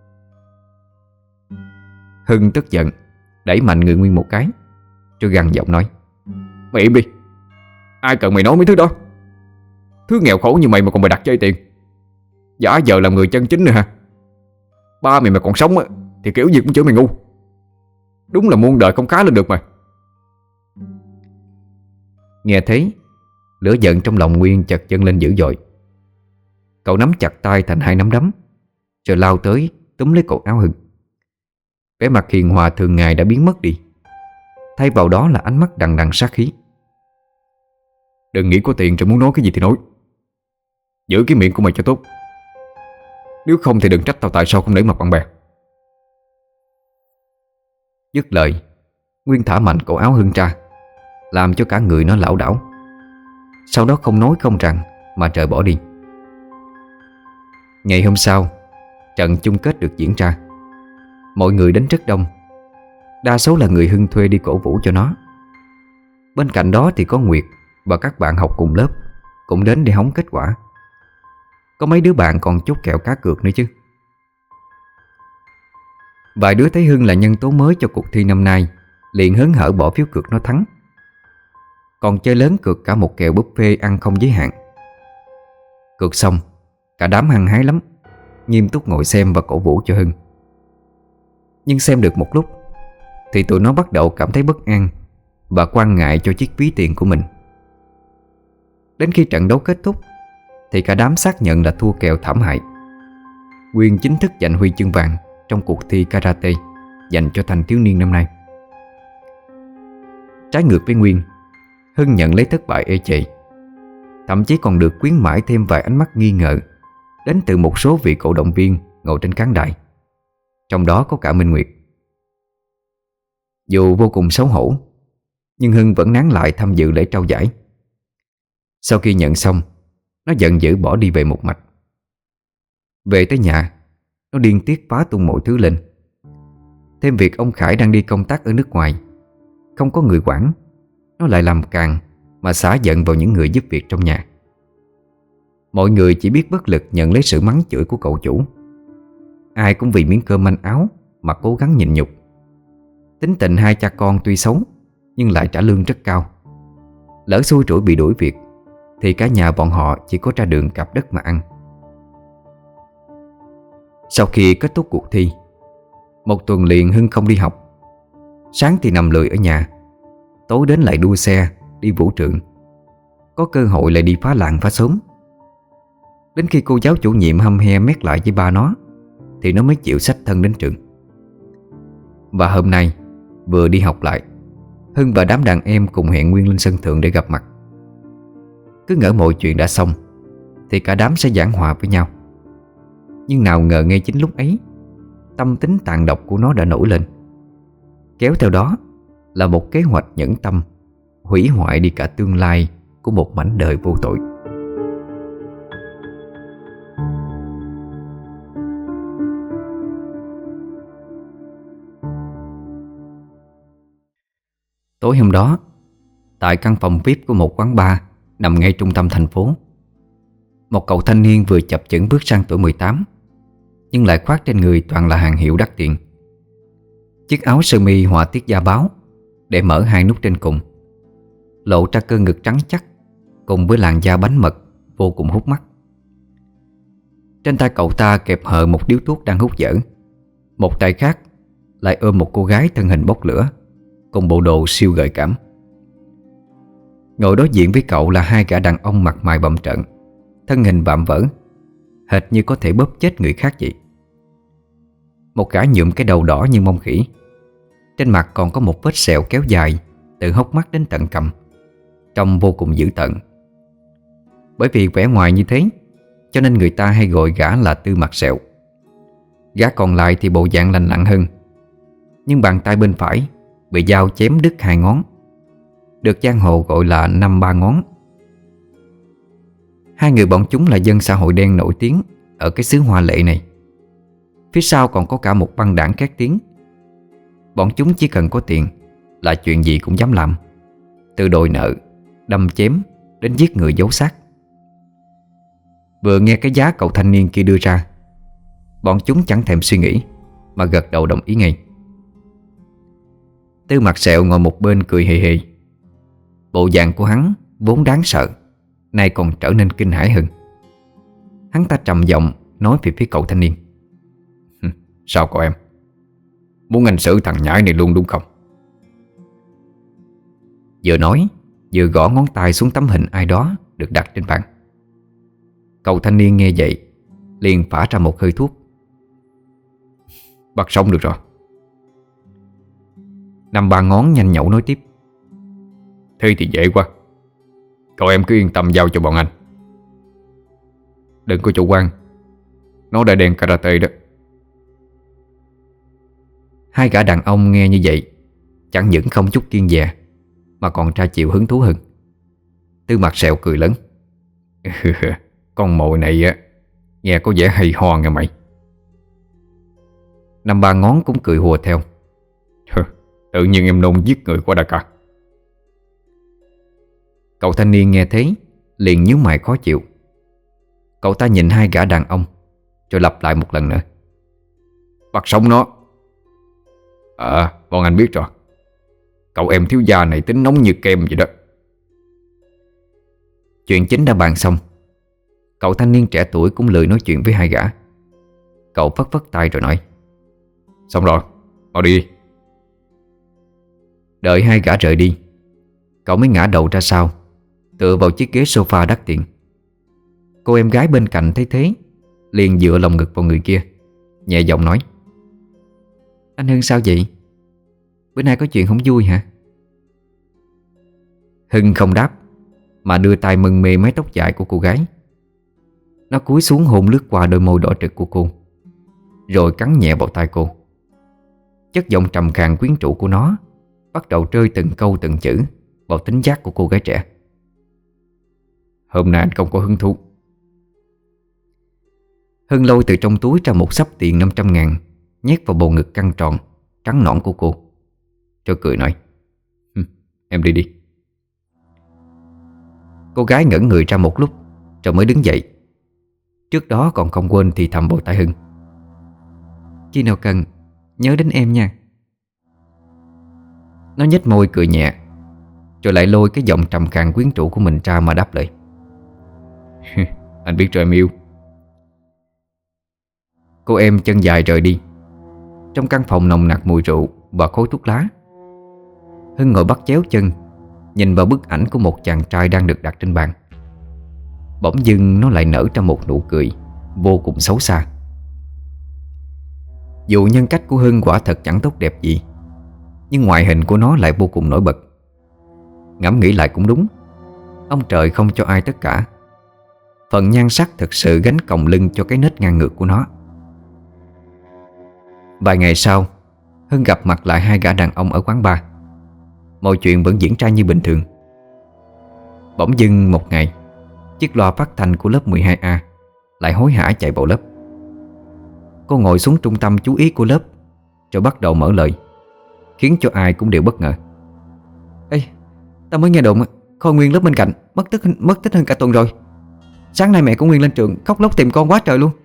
Hưng tức giận đẩy mạnh người Nguyên một cái, rồi gằn giọng nói: Mày im đi. Ai cần mày nói mấy thứ đó? Thứ nghèo khổ như mày mà còn mày đặt chơi tiền, giả giờ làm người chân chính nữa hả? Ba mày mà còn sống á thì kiểu gì cũng chửi mày ngu. Đúng là muôn đời không khá lên được mà. Nghe thấy, lửa giận trong lòng Nguyên chợt dâng lên dữ dội. Cậu nắm chặt tay thành hai nắm đấm, rồi lao tới túm lấy cổ áo Hưng. Vẻ mặt hiền hòa thường ngày đã biến mất đi, thay vào đó là ánh mắt đằng đằng sát khí. Đừng nghĩ có tiền rồi muốn nói cái gì thì nói. Giữ cái miệng của mày cho tốt. Nếu không thì đừng trách tao tại sao không nể mặt bạn bè. Dứt lời, Nguyên thả mạnh cổ áo Hưng ra, làm cho cả người nó lảo đảo. Sau đó không nói không rằng mà trời bỏ đi. Ngày hôm sau, trận chung kết được diễn ra. Mọi người đến rất đông, đa số là người Hưng thuê đi cổ vũ cho nó. Bên cạnh đó thì có Nguyệt và các bạn học cùng lớp cũng đến để hóng kết quả. Có mấy đứa bạn còn chốt kèo cá cược nữa chứ. Vài đứa thấy Hưng là nhân tố mới cho cuộc thi năm nay, liền hớn hở bỏ phiếu cược nó thắng. Còn chơi lớn cược cả một kèo buffet ăn không giới hạn. Cược xong, cả đám hăng hái lắm, nghiêm túc ngồi xem và cổ vũ cho Hưng. Nhưng xem được một lúc thì tụi nó bắt đầu cảm thấy bất an và quan ngại cho chiếc ví tiền của mình. Đến khi trận đấu kết thúc thì cả đám xác nhận là thua kèo thảm hại. Nguyên chính thức giành huy chương vàng trong cuộc thi karate dành cho thanh thiếu niên năm nay. Trái ngược với Nguyên, Hưng nhận lấy thất bại ê chề, thậm chí còn được khuyến mãi thêm vài ánh mắt nghi ngờ đến từ một số vị cổ động viên ngồi trên khán đài, trong đó có cả Minh Nguyệt. Dù vô cùng xấu hổ, nhưng Hưng vẫn nán lại tham dự lễ trao giải. Sau khi nhận xong, nó giận dữ bỏ đi về một mạch. Về tới nhà, nó điên tiết phá tung mọi thứ lên. Thêm việc ông Khải đang đi công tác ở nước ngoài, không có người quản, nó lại làm càng mà xả giận vào những người giúp việc trong nhà. Mọi người chỉ biết bất lực nhận lấy sự mắng chửi của cậu chủ. Ai cũng vì miếng cơm manh áo mà cố gắng nhịn nhục. Tính tình hai cha con tuy xấu nhưng lại trả lương rất cao. Lỡ xui rủi bị đuổi việc thì cả nhà bọn họ chỉ có ra đường cạp đất mà ăn. Sau khi kết thúc cuộc thi, một tuần liền Hưng không đi học. Sáng thì nằm lười ở nhà, tối đến lại đua xe đi vũ trường, có cơ hội lại đi phá làng phá xóm. Đến khi cô giáo chủ nhiệm hăm he mét lại với ba nó thì nó mới chịu xách thân đến trường. Và hôm nay vừa đi học lại, Hưng và đám đàn em cùng hẹn Nguyên lên sân thượng để gặp mặt. Cứ ngỡ mọi chuyện đã xong thì cả đám sẽ giảng hòa với nhau. Nhưng nào ngờ ngay chính lúc ấy, tâm tính tàn độc của nó đã nổi lên. Kéo theo đó là một kế hoạch nhẫn tâm hủy hoại đi cả tương lai của một mảnh đời vô tội. Tối hôm đó, Tại căn phòng VIP của một quán bar nằm ngay trung tâm thành phố, một cậu thanh niên vừa chập chững bước sang tuổi 18, nhưng lại khoác trên người toàn là hàng hiệu đắt tiền. Chiếc áo sơ mi họa tiết da báo để mở hai nút trên cùng, lộ ra cơ ngực trắng chắc cùng với làn da bánh mật vô cùng hút mắt. Trên tay cậu ta kẹp hờ một điếu thuốc đang hút dở, một tay khác lại ôm một cô gái thân hình bốc lửa cùng bộ đồ siêu gợi cảm. Ngồi đối diện với cậu là hai gã đàn ông mặt mày bặm trợn, thân hình vạm vỡ, hệt như có thể bóp chết người khác vậy. Một gã nhuộm cái đầu đỏ như mông khỉ, trên mặt còn có một vết sẹo kéo dài từ hốc mắt đến tận cằm, trông vô cùng dữ tợn. Bởi vì vẻ ngoài như thế cho nên người ta hay gọi gã là Tư Mặt Sẹo. Gã còn lại thì bộ dạng lành lặn hơn, nhưng bàn tay bên phải bị dao chém đứt hai ngón, được giang hồ gọi là năm ba ngón. Hai người bọn chúng là dân xã hội đen nổi tiếng ở cái xứ Hoa Lệ này. Phía sau còn có cả một băng đảng khét tiếng. Bọn chúng chỉ cần có tiền là chuyện gì cũng dám làm, từ đòi nợ, đâm chém đến giết người giấu xác. Vừa nghe cái giá cậu thanh niên kia đưa ra, bọn chúng chẳng thèm suy nghĩ mà gật đầu đồng ý ngay. Tư Mặt Sẹo ngồi một bên cười hề hề. Bộ dạng của hắn vốn đáng sợ, nay còn trở nên kinh hãi hơn. Hắn ta trầm giọng nói về phía cậu thanh niên: Sao cậu em? Muốn anh xử thằng nhãi này luôn đúng không? Vừa nói vừa gõ ngón tay xuống tấm hình ai đó được đặt trên bàn. Cậu thanh niên nghe vậy liền phả ra một hơi thuốc. Bắt sống được rồi. Năm ba ngón nhanh nhẩu nói tiếp: Thế thì dễ quá. Cậu em cứ yên tâm giao cho bọn anh. Đừng có chủ quan, nó đã đen karate đó. Hai gã đàn ông nghe như vậy chẳng những không chút kiêng dè mà còn tra chịu hứng thú hơn. Tư Mặt Sẹo cười lớn: Con mồi này á, nghe có vẻ hay ho nghe mày. Năm ba ngón cũng cười hùa theo: Tự nhiên em nôn giết người quá đã cả. Cậu thanh niên nghe thế liền nhíu mày khó chịu. Cậu ta nhìn hai gã đàn ông rồi lặp lại một lần nữa: Bắt sống nó. Bọn anh biết rồi. Cậu em thiếu gia này tính nóng như kem vậy đó. Chuyện chính đã bàn xong, cậu thanh niên trẻ tuổi cũng lười nói chuyện với hai gã. Cậu phất phất tay rồi nói: Xong rồi, mau đi. Đợi hai gã rời đi, cậu mới ngã đầu ra sau, tựa vào chiếc ghế sofa đắt tiền. Cô em gái bên cạnh thấy thế liền dựa lồng ngực vào người kia, nhẹ giọng nói: Anh Hưng sao vậy? Bữa nay có chuyện không vui hả? Hưng không đáp mà đưa tay mân mê mái tóc dài của cô gái. Nó cúi xuống hôn lướt qua đôi môi đỏ trực của cô, rồi cắn nhẹ vào tai cô. Chất giọng trầm khàn quyến rũ của nó bắt đầu rơi từng câu từng chữ vào tính giác của cô gái trẻ. Hôm nay anh không có hứng thú. Hưng lôi từ trong túi ra một xấp tiền 500.000 nhét vào bầu ngực căng tròn trắng nõn của cô, rồi cười nói: Em đi đi. Cô gái ngẩn người ra một lúc rồi mới đứng dậy. Trước đó còn không quên thì thầm vào tai Hưng: Khi nào cần nhớ đến em nha. Nó nhếch môi cười nhẹ, rồi lại lôi cái giọng trầm khàn quyến rũ của mình ra mà đáp lời: Anh biết rồi em yêu. Cô em chân dài rời đi. Trong căn phòng nồng nặc mùi rượu và khói thuốc lá, Hưng ngồi bắt chéo chân nhìn vào bức ảnh của một chàng trai đang được đặt trên bàn. Bỗng dưng nó lại nở ra một nụ cười vô cùng xấu xa. Dù nhân cách của Hưng quả thật chẳng tốt đẹp gì, nhưng ngoại hình của nó lại vô cùng nổi bật. Ngẫm nghĩ lại cũng đúng, ông trời không cho ai tất cả. Phần nhan sắc thực sự gánh còng lưng cho cái nết ngang ngược của nó. Vài ngày sau, Hưng gặp mặt lại hai gã đàn ông ở quán bar. Mọi chuyện vẫn diễn ra như bình thường. Bỗng dưng một ngày, chiếc loa phát thanh của lớp 12A lại hối hả chạy vào lớp. Cô ngồi xuống trung tâm chú ý của lớp, rồi bắt đầu mở lời, khiến cho ai cũng đều bất ngờ. Ê, Tao mới nghe đồn Khôi Nguyên lớp bên cạnh mất tích hơn cả tuần rồi. Sáng nay mẹ của Nguyên lên trường khóc lóc tìm con quá trời luôn.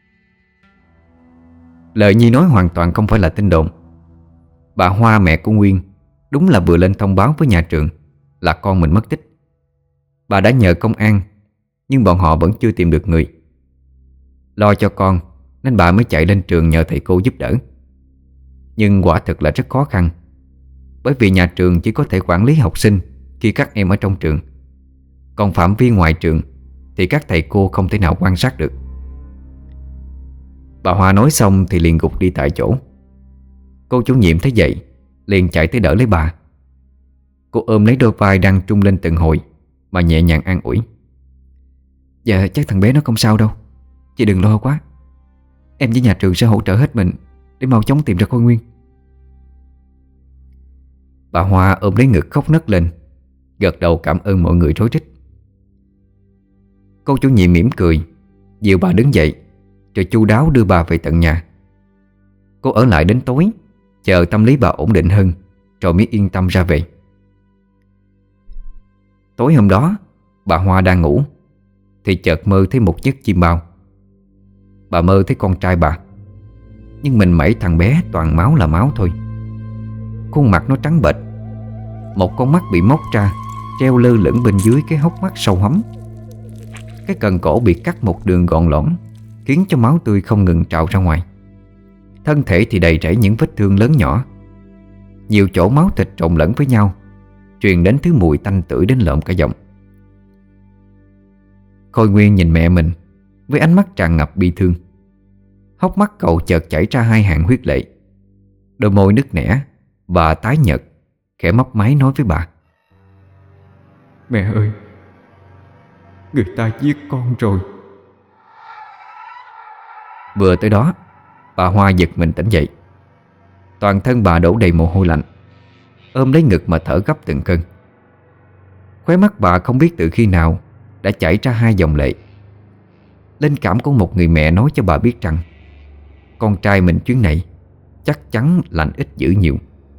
Lời Nhi nói hoàn toàn không phải là tin đồn. Bà Hoa, mẹ của Nguyên, đúng là vừa lên thông báo với nhà trường là con mình mất tích. Bà đã nhờ công an, nhưng bọn họ vẫn chưa tìm được người. Lo cho con nên bà mới chạy lên trường nhờ thầy cô giúp đỡ. Nhưng quả thực là rất khó khăn, bởi vì nhà trường chỉ có thể quản lý học sinh khi các em ở trong trường, còn phạm vi ngoài trường thì các thầy cô không thể nào quan sát được. Bà Hoa nói xong thì liền gục đi tại chỗ. Cô chủ nhiệm thấy vậy liền chạy tới đỡ lấy bà. Cô ôm lấy đôi vai đang trung lên từng hồi mà nhẹ nhàng an ủi. Dạ chắc thằng bé nó không sao đâu, chị đừng lo quá. Em với nhà trường sẽ hỗ trợ hết mình để mau chóng tìm ra Khôi Nguyên. Bà Hoa ôm lấy ngực khóc nấc lên, gật đầu cảm ơn mọi người rối rít. Cô chủ nhiệm mỉm cười dìu bà đứng dậy, rồi chu đáo đưa bà về tận nhà. Cô ở lại đến tối, chờ tâm lý bà ổn định hơn rồi mới yên tâm ra về. Tối hôm đó, bà Hoa đang ngủ thì chợt mơ thấy một giấc chim bao. Bà mơ thấy con trai bà, nhưng mình mẩy thằng bé toàn máu là máu thôi. Khuôn mặt nó trắng bệch, một con mắt bị móc ra treo lơ lửng bên dưới cái hốc mắt sâu hắm. Cái cần cổ bị cắt một đường gọn lõn, khiến cho máu tươi không ngừng trào ra ngoài. Thân thể thì đầy rẫy những vết thương lớn nhỏ, nhiều chỗ máu thịt trộn lẫn với nhau, truyền đến thứ mùi tanh tưởi đến lợm cả giọng. Khôi Nguyên nhìn mẹ mình với ánh mắt tràn ngập bi thương. Hốc mắt cậu chợt chảy ra hai hàng huyết lệ, đôi môi nứt nẻ và tái nhợt, khẽ mấp máy nói với bà: Mẹ ơi, người ta giết con rồi. Vừa tới đó, bà Hoa giật mình tỉnh dậy. Toàn thân bà đổ đầy mồ hôi lạnh, ôm lấy ngực mà thở gấp từng cơn. Khóe mắt bà không biết từ khi nào đã chảy ra hai dòng lệ. Linh cảm của một người mẹ nói cho bà biết rằng con trai mình chuyến này chắc chắn lành ít dữ nhiều.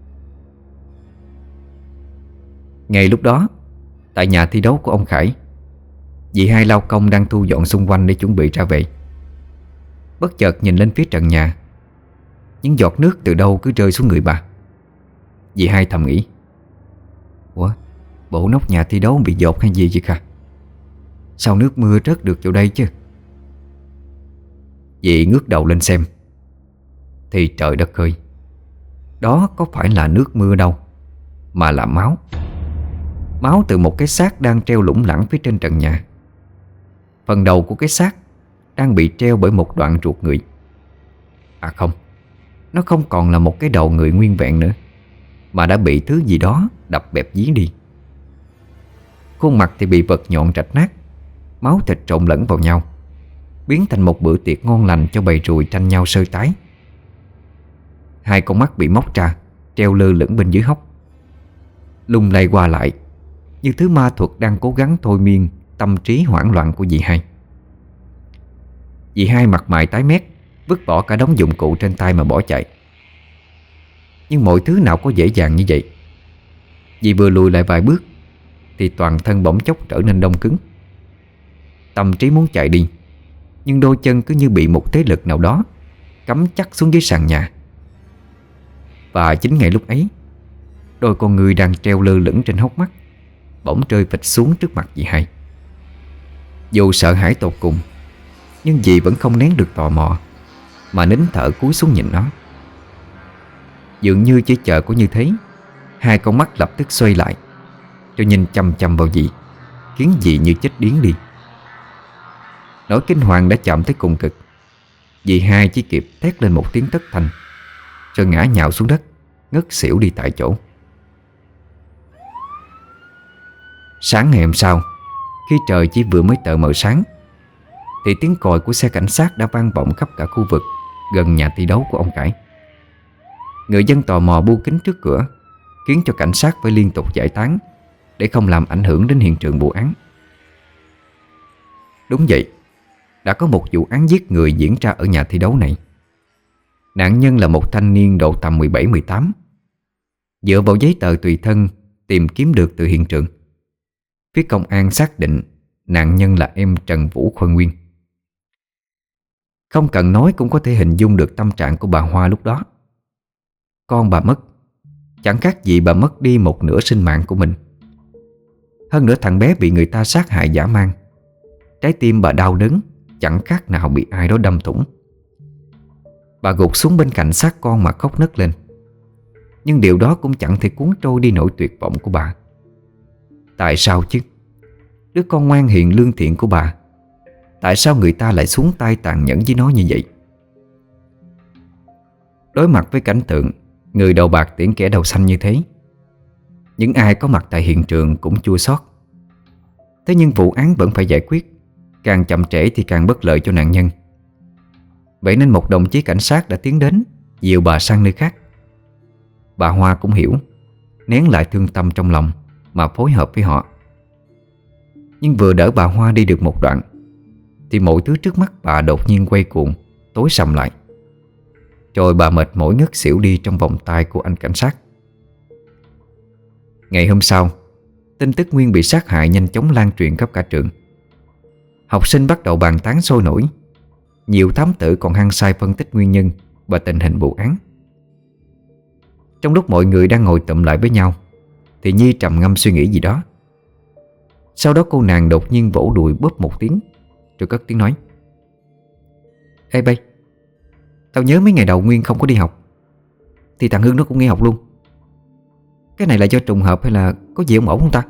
Ngay lúc đó, tại nhà thi đấu của ông Khải, dì hai lao công đang thu dọn xung quanh để chuẩn bị ra về. Bất chợt nhìn lên phía trần nhà, những giọt nước từ đâu cứ rơi xuống người bà. Dì hai thầm nghĩ: Ủa, bộ nóc nhà thi đấu bị dột hay gì vậy Kha? Sao nước mưa rớt được chỗ đây chứ? Dì ngước đầu lên xem thì trời đất ơi, đó có phải là nước mưa đâu, mà là máu. Máu từ một cái xác đang treo lủng lẳng phía trên trần nhà. Phần đầu của cái xác đang bị treo bởi một đoạn ruột người. À không, nó không còn là một cái đầu người nguyên vẹn nữa, mà đã bị thứ gì đó đập bẹp dí đi. Khuôn mặt thì bị vật nhọn rạch nát, máu thịt trộn lẫn vào nhau, biến thành một bữa tiệc ngon lành cho bầy ruồi tranh nhau sơi tái. Hai con mắt bị móc ra, treo lơ lửng bên dưới hốc, lung lay qua lại như thứ ma thuật đang cố gắng thôi miên tâm trí hoảng loạn của dì hai. Dì hai mặt mày tái mét, vứt bỏ cả đống dụng cụ trên tay mà bỏ chạy. Nhưng mọi thứ nào có dễ dàng như vậy. Dì vừa lùi lại vài bước thì toàn thân bỗng chốc trở nên đông cứng. Tâm trí muốn chạy đi, nhưng đôi chân cứ như bị một thế lực nào đó cắm chắc xuống dưới sàn nhà. Và chính ngay lúc ấy, đôi con người đang treo lơ lửng trên hốc mắt bỗng rơi phịch xuống trước mặt dì hai. Dù sợ hãi tột cùng, nhưng dì vẫn không nén được tò mò, mà nín thở cúi xuống nhìn nó. Dường như chỉ chờ có như thế, hai con mắt lập tức xoay lại, cho nhìn chăm chăm vào dì, khiến dì như chết điếng đi. Nỗi kinh hoàng đã chạm tới cùng cực. Dì hai chỉ kịp thét lên một tiếng thất thanh, rồi ngã nhào xuống đất, ngất xỉu đi tại chỗ. Sáng ngày hôm sau, khi trời chỉ vừa mới tờ mờ sáng, thì tiếng còi của xe cảnh sát đã vang vọng khắp cả khu vực gần nhà thi đấu của ông Cải. Người dân tò mò bu kín trước cửa, khiến cho cảnh sát phải liên tục giải tán để không làm ảnh hưởng đến hiện trường vụ án. Đúng vậy, đã có một vụ án giết người diễn ra ở nhà thi đấu này. Nạn nhân là một thanh niên độ tầm 17-18. Dựa vào giấy tờ tùy thân tìm kiếm được từ hiện trường, phía công an xác định nạn nhân là em Trần Vũ Khôi Nguyên. Không cần nói cũng có thể hình dung được tâm trạng của bà Hoa lúc đó. Con bà mất, chẳng khác gì bà mất đi một nửa sinh mạng của mình. Hơn nữa thằng bé bị người ta sát hại dã man. Trái tim bà đau đớn, chẳng khác nào bị ai đó đâm thủng. Bà gục xuống bên cạnh xác con mà khóc nấc lên. Nhưng điều đó cũng chẳng thể cuốn trôi đi nỗi tuyệt vọng của bà. Tại sao chứ? Đứa con ngoan hiền lương thiện của bà, tại sao người ta lại xuống tay tàn nhẫn với nó như vậy? Đối mặt với cảnh tượng người đầu bạc tiễn kẻ đầu xanh như thế, những ai có mặt tại hiện trường cũng chua xót. Thế nhưng vụ án vẫn phải giải quyết, càng chậm trễ thì càng bất lợi cho nạn nhân. Vậy nên một đồng chí cảnh sát đã tiến đến dìu bà sang nơi khác. Bà Hoa cũng hiểu, nén lại thương tâm trong lòng mà phối hợp với họ. Nhưng vừa đỡ bà Hoa đi được một đoạn thì mọi thứ trước mắt bà đột nhiên quay cuồng, tối sầm lại. Rồi bà mệt mỏi ngất xỉu đi trong vòng tay của anh cảnh sát. Ngày hôm sau, tin tức Nguyên bị sát hại nhanh chóng lan truyền khắp cả trường. Học sinh bắt đầu bàn tán sôi nổi. Nhiều thám tử còn hăng say phân tích nguyên nhân và tình hình vụ án. Trong lúc mọi người đang ngồi tụm lại với nhau thì Nhi trầm ngâm suy nghĩ gì đó. Sau đó cô nàng đột nhiên vỗ đùi bóp một tiếng, rồi cất tiếng nói: "Ê bay, tao nhớ mấy ngày đầu Nguyên không có đi học thì thằng Hưng nó cũng nghỉ học luôn. Cái này là do trùng hợp hay là có gì không ổn không ta?"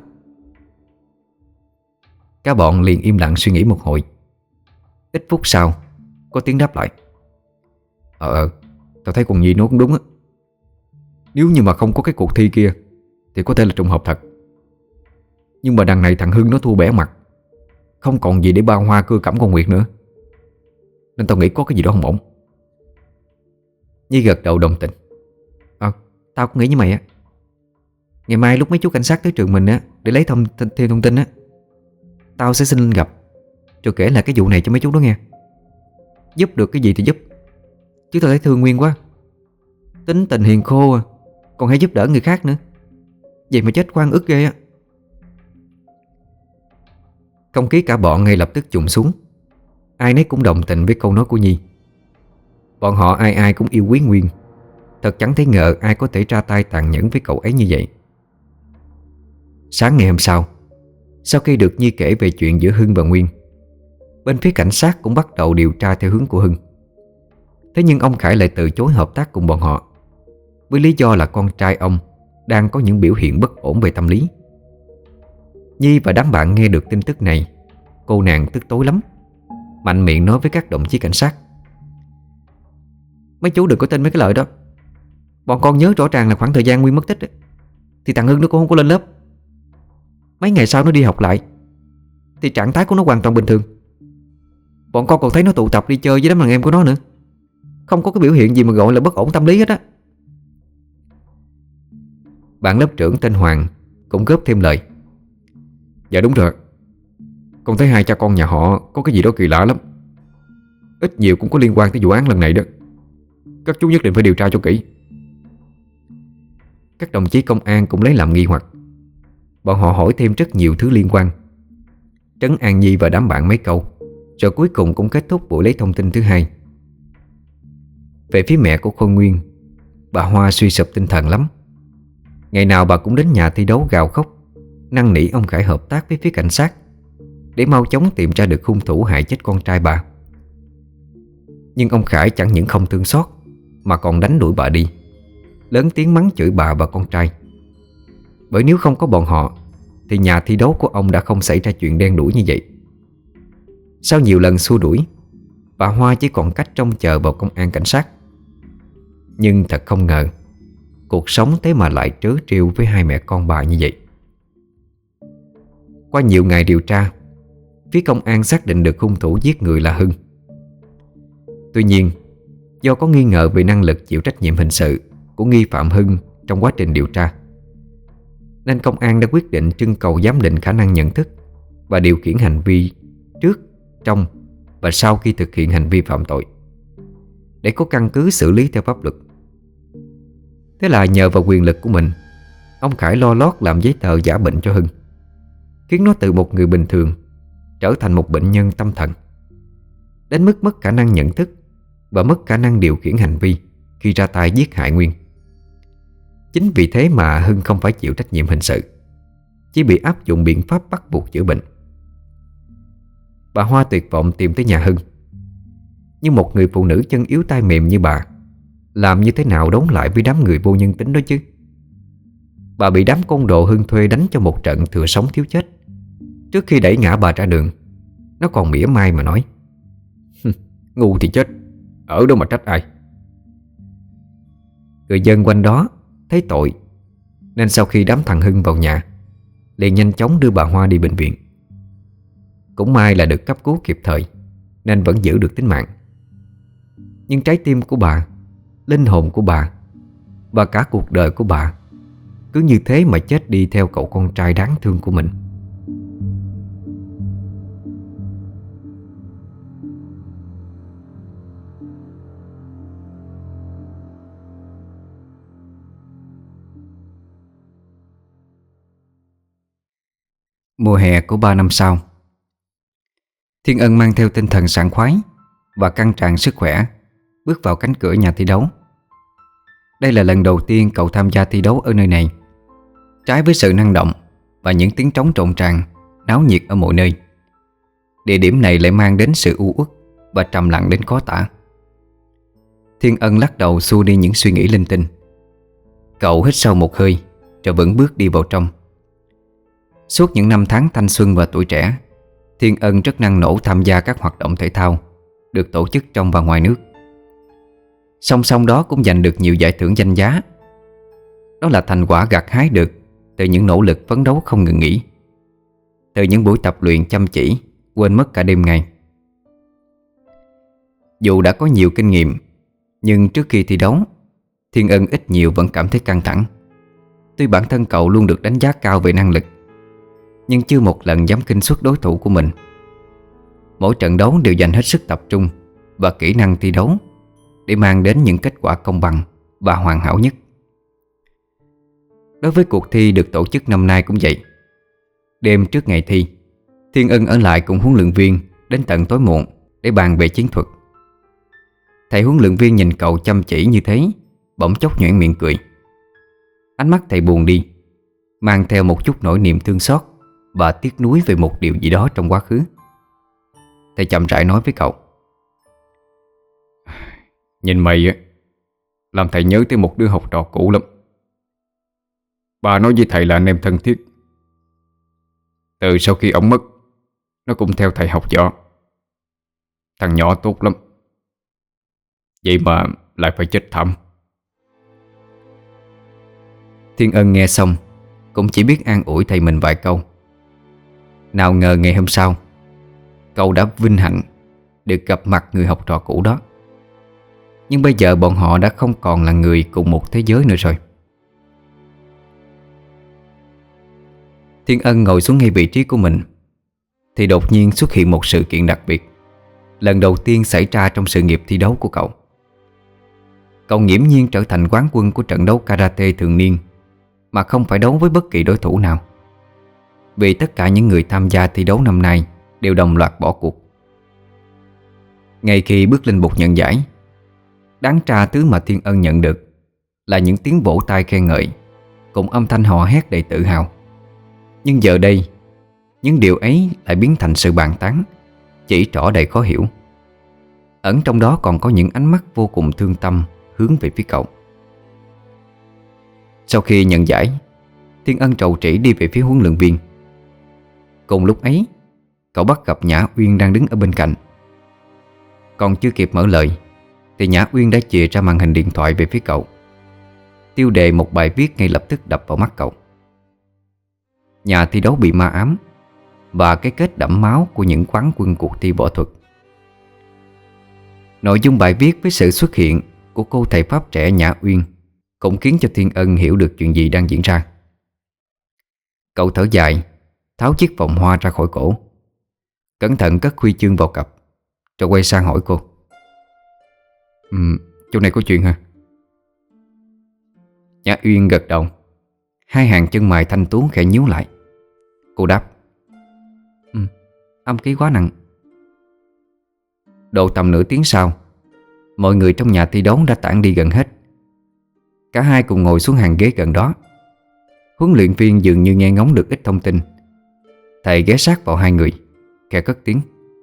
Cả bọn liền im lặng suy nghĩ một hồi. Ít phút sau có tiếng đáp lại: Tao thấy con Nhi nói cũng đúng á. Nếu như mà không có cái cuộc thi kia thì có thể là trùng hợp thật. Nhưng mà đằng này thằng Hưng nó thua bẻ mặt, không còn gì để ba hoa cưa cẩm con Nguyệt nữa, nên tao nghĩ có cái gì đó không ổn." Nhi gật đầu đồng tình: Tao cũng nghĩ như mày á. Ngày mai lúc mấy chú cảnh sát tới trường mình á để lấy thêm thông tin á, tao sẽ xin lên gặp, rồi kể lại cái vụ này cho mấy chú đó nghe. Giúp được cái gì thì giúp, chứ tao thấy thương Nguyên quá. Tính tình hiền khô à, còn hay giúp đỡ người khác nữa. Vậy mà chết oan ức ghê á. Không khí cả bọn ngay lập tức trùng xuống. Ai nấy cũng đồng tình với câu nói của Nhi. Bọn họ ai ai cũng yêu quý Nguyên. Thật chẳng thể ngờ ai có thể ra tay tàn nhẫn với cậu ấy như vậy. Sáng ngày hôm sau khi được Nhi kể về chuyện giữa Hưng và Nguyên, bên phía cảnh sát cũng bắt đầu điều tra theo hướng của Hưng. Thế nhưng ông Khải lại từ chối hợp tác cùng bọn họ, với lý do là con trai ông đang có những biểu hiện bất ổn về tâm lý. Nhi và đám bạn nghe được tin tức này, cô nàng tức tối lắm, mạnh miệng nói với các đồng chí cảnh sát: "Mấy chú đừng có tin mấy cái lời đó. Bọn con nhớ rõ ràng là khoảng thời gian Nguyên mất tích thì thằng Hưng nó cũng không có lên lớp. Mấy ngày sau nó đi học lại thì trạng thái của nó hoàn toàn bình thường. Bọn con còn thấy nó tụ tập đi chơi với đám đàn em của nó nữa. Không có cái biểu hiện gì mà gọi là bất ổn tâm lý hết á." Bạn lớp trưởng tên Hoàng cũng góp thêm lời: "Dạ đúng rồi, con thấy hai cha con nhà họ có cái gì đó kỳ lạ lắm. Ít nhiều cũng có liên quan tới vụ án lần này đó. Các chú nhất định phải điều tra cho kỹ." Các đồng chí công an cũng lấy làm nghi hoặc. Bọn họ hỏi thêm rất nhiều thứ liên quan, trấn an Nhi và đám bạn mấy câu, rồi cuối cùng cũng kết thúc buổi lấy thông tin thứ hai. Về phía mẹ của Khôi Nguyên, bà Hoa suy sụp tinh thần lắm. Ngày nào bà cũng đến nhà thi đấu gào khóc, năn nỉ ông Khải hợp tác với phía cảnh sát để mau chóng tìm ra được hung thủ hại chết con trai bà. Nhưng ông Khải chẳng những không thương xót mà còn đánh đuổi bà đi, lớn tiếng mắng chửi bà và con trai. Bởi nếu không có bọn họ thì nhà thi đấu của ông đã không xảy ra chuyện đen đủi như vậy. Sau nhiều lần xua đuổi, bà Hoa chỉ còn cách trông chờ vào công an cảnh sát. Nhưng thật không ngờ, cuộc sống thế mà lại trớ trêu với hai mẹ con bà như vậy. Qua nhiều ngày điều tra, phía công an xác định được hung thủ giết người là Hưng. Tuy nhiên, do có nghi ngờ về năng lực chịu trách nhiệm hình sự của nghi phạm Hưng trong quá trình điều tra, nên công an đã quyết định trưng cầu giám định khả năng nhận thức và điều khiển hành vi trước, trong và sau khi thực hiện hành vi phạm tội, để có căn cứ xử lý theo pháp luật. Thế là nhờ vào quyền lực của mình, ông Khải lo lót làm giấy tờ giả bệnh cho Hưng, khiến nó từ một người bình thường trở thành một bệnh nhân tâm thần, đến mức mất khả năng nhận thức và mất khả năng điều khiển hành vi khi ra tay giết hại Nguyên. Chính vì thế mà Hưng không phải chịu trách nhiệm hình sự, chỉ bị áp dụng biện pháp bắt buộc chữa bệnh. Bà Hoa tuyệt vọng tìm tới nhà Hưng, nhưng một người phụ nữ chân yếu tay mềm như bà làm như thế nào đấu lại với đám người vô nhân tính đó chứ. Bà bị đám côn đồ Hưng thuê đánh cho một trận thừa sống thiếu chết. Trước khi đẩy ngã bà ra đường, nó còn mỉa mai mà nói: ngu thì chết, ở đâu mà trách ai. Người dân quanh đó thấy tội, nên sau khi đám thằng Hưng vào nhà, liền nhanh chóng đưa bà Hoa đi bệnh viện. Cũng may là được cấp cứu kịp thời, nên vẫn giữ được tính mạng. Nhưng trái tim của bà, linh hồn của bà và cả cuộc đời của bà cứ như thế mà chết đi theo cậu con trai đáng thương của mình. Mùa hè của 3 năm sau, Thiên Ân mang theo tinh thần sảng khoái và căng tràn sức khỏe bước vào cánh cửa nhà thi đấu. Đây là lần đầu tiên cậu tham gia thi đấu ở nơi này. Trái với sự năng động và những tiếng trống rộn ràng, náo nhiệt ở mọi nơi, địa điểm này lại mang đến sự u uất và trầm lặng đến khó tả. Thiên Ân lắc đầu xua đi những suy nghĩ linh tinh. Cậu hít sâu một hơi rồi vững bước đi vào trong. Suốt những năm tháng thanh xuân và tuổi trẻ, Thiên Ân rất năng nổ tham gia các hoạt động thể thao được tổ chức trong và ngoài nước. Song song đó cũng giành được nhiều giải thưởng danh giá. Đó là thành quả gặt hái được từ những nỗ lực phấn đấu không ngừng nghỉ, từ những buổi tập luyện chăm chỉ quên mất cả đêm ngày. Dù đã có nhiều kinh nghiệm, nhưng trước khi thi đấu, Thiên Ân ít nhiều vẫn cảm thấy căng thẳng. Tuy bản thân cậu luôn được đánh giá cao về năng lực, nhưng chưa một lần dám khinh suất đối thủ của mình. Mỗi trận đấu đều dành hết sức tập trung và kỹ năng thi đấu để mang đến những kết quả công bằng và hoàn hảo nhất. Đối với cuộc thi được tổ chức năm nay cũng vậy. Đêm trước ngày thi, Thiên Ân ở lại cùng huấn luyện viên đến tận tối muộn để bàn về chiến thuật. Thầy huấn luyện viên nhìn cậu chăm chỉ như thế, bỗng chốc nhoẻn miệng cười. Ánh mắt thầy buồn đi, mang theo một chút nỗi niềm thương xót và tiếc nuối về một điều gì đó trong quá khứ. Thầy chậm rãi nói với cậu: Nhìn mày á, làm thầy nhớ tới một đứa học trò cũ lắm. Bà nói với thầy là anh em thân thiết. Từ sau khi ổng mất, nó cũng theo thầy học võ. Thằng nhỏ tốt lắm, vậy mà lại phải chết thảm. Thiên Ân nghe xong cũng chỉ biết an ủi thầy mình vài câu. Nào ngờ ngày hôm sau, cậu đã vinh hạnh được gặp mặt người học trò cũ đó. Nhưng bây giờ bọn họ đã không còn là người cùng một thế giới nữa rồi. Thiên Ân ngồi xuống ngay vị trí của mình thì đột nhiên xuất hiện một sự kiện đặc biệt, lần đầu tiên xảy ra trong sự nghiệp thi đấu của cậu. Cậu nghiễm nhiên trở thành quán quân của trận đấu karate thường niên mà không phải đấu với bất kỳ đối thủ nào, vì tất cả những người tham gia thi đấu năm nay đều đồng loạt bỏ cuộc. Ngay khi bước lên bục nhận giải, đáng tra thứ mà Thiên Ân nhận được là những tiếng vỗ tay khen ngợi cùng âm thanh hò hét đầy tự hào. Nhưng giờ đây, những điều ấy lại biến thành sự bàn tán, chỉ trỏ đầy khó hiểu. Ẩn trong đó còn có những ánh mắt vô cùng thương tâm hướng về phía cậu. Sau khi nhận giải, Thiên Ân trầu trĩ đi về phía huấn luyện viên. Cùng lúc ấy, cậu bắt gặp Nhã Uyên đang đứng ở bên cạnh. Còn chưa kịp mở lời thì Nhã Uyên đã chìa ra màn hình điện thoại về phía cậu. Tiêu đề một bài viết ngay lập tức đập vào mắt cậu: Nhà thi đấu bị ma ám và cái kết đẫm máu của những quán quân cuộc thi võ thuật. Nội dung bài viết với sự xuất hiện của cô thầy pháp trẻ Nhã Uyên cũng khiến cho Thiên Ân hiểu được chuyện gì đang diễn ra. Cậu thở dài, tháo chiếc vòng hoa ra khỏi cổ, cẩn thận cất huy chương vào cặp, rồi quay sang hỏi cô: Chỗ này có chuyện hả? Nhã Uyên gật đầu. Hai hàng chân mày thanh tú khẽ nhíu lại. Cô đáp: Âm khí quá nặng. Độ tầm nửa tiếng sau, mọi người trong nhà thi đấu đã tản đi gần hết. Cả hai cùng ngồi xuống hàng ghế gần đó. Huấn luyện viên dường như nghe ngóng được ít thông tin. Thầy ghé sát vào hai người, khẽ cất tiếng: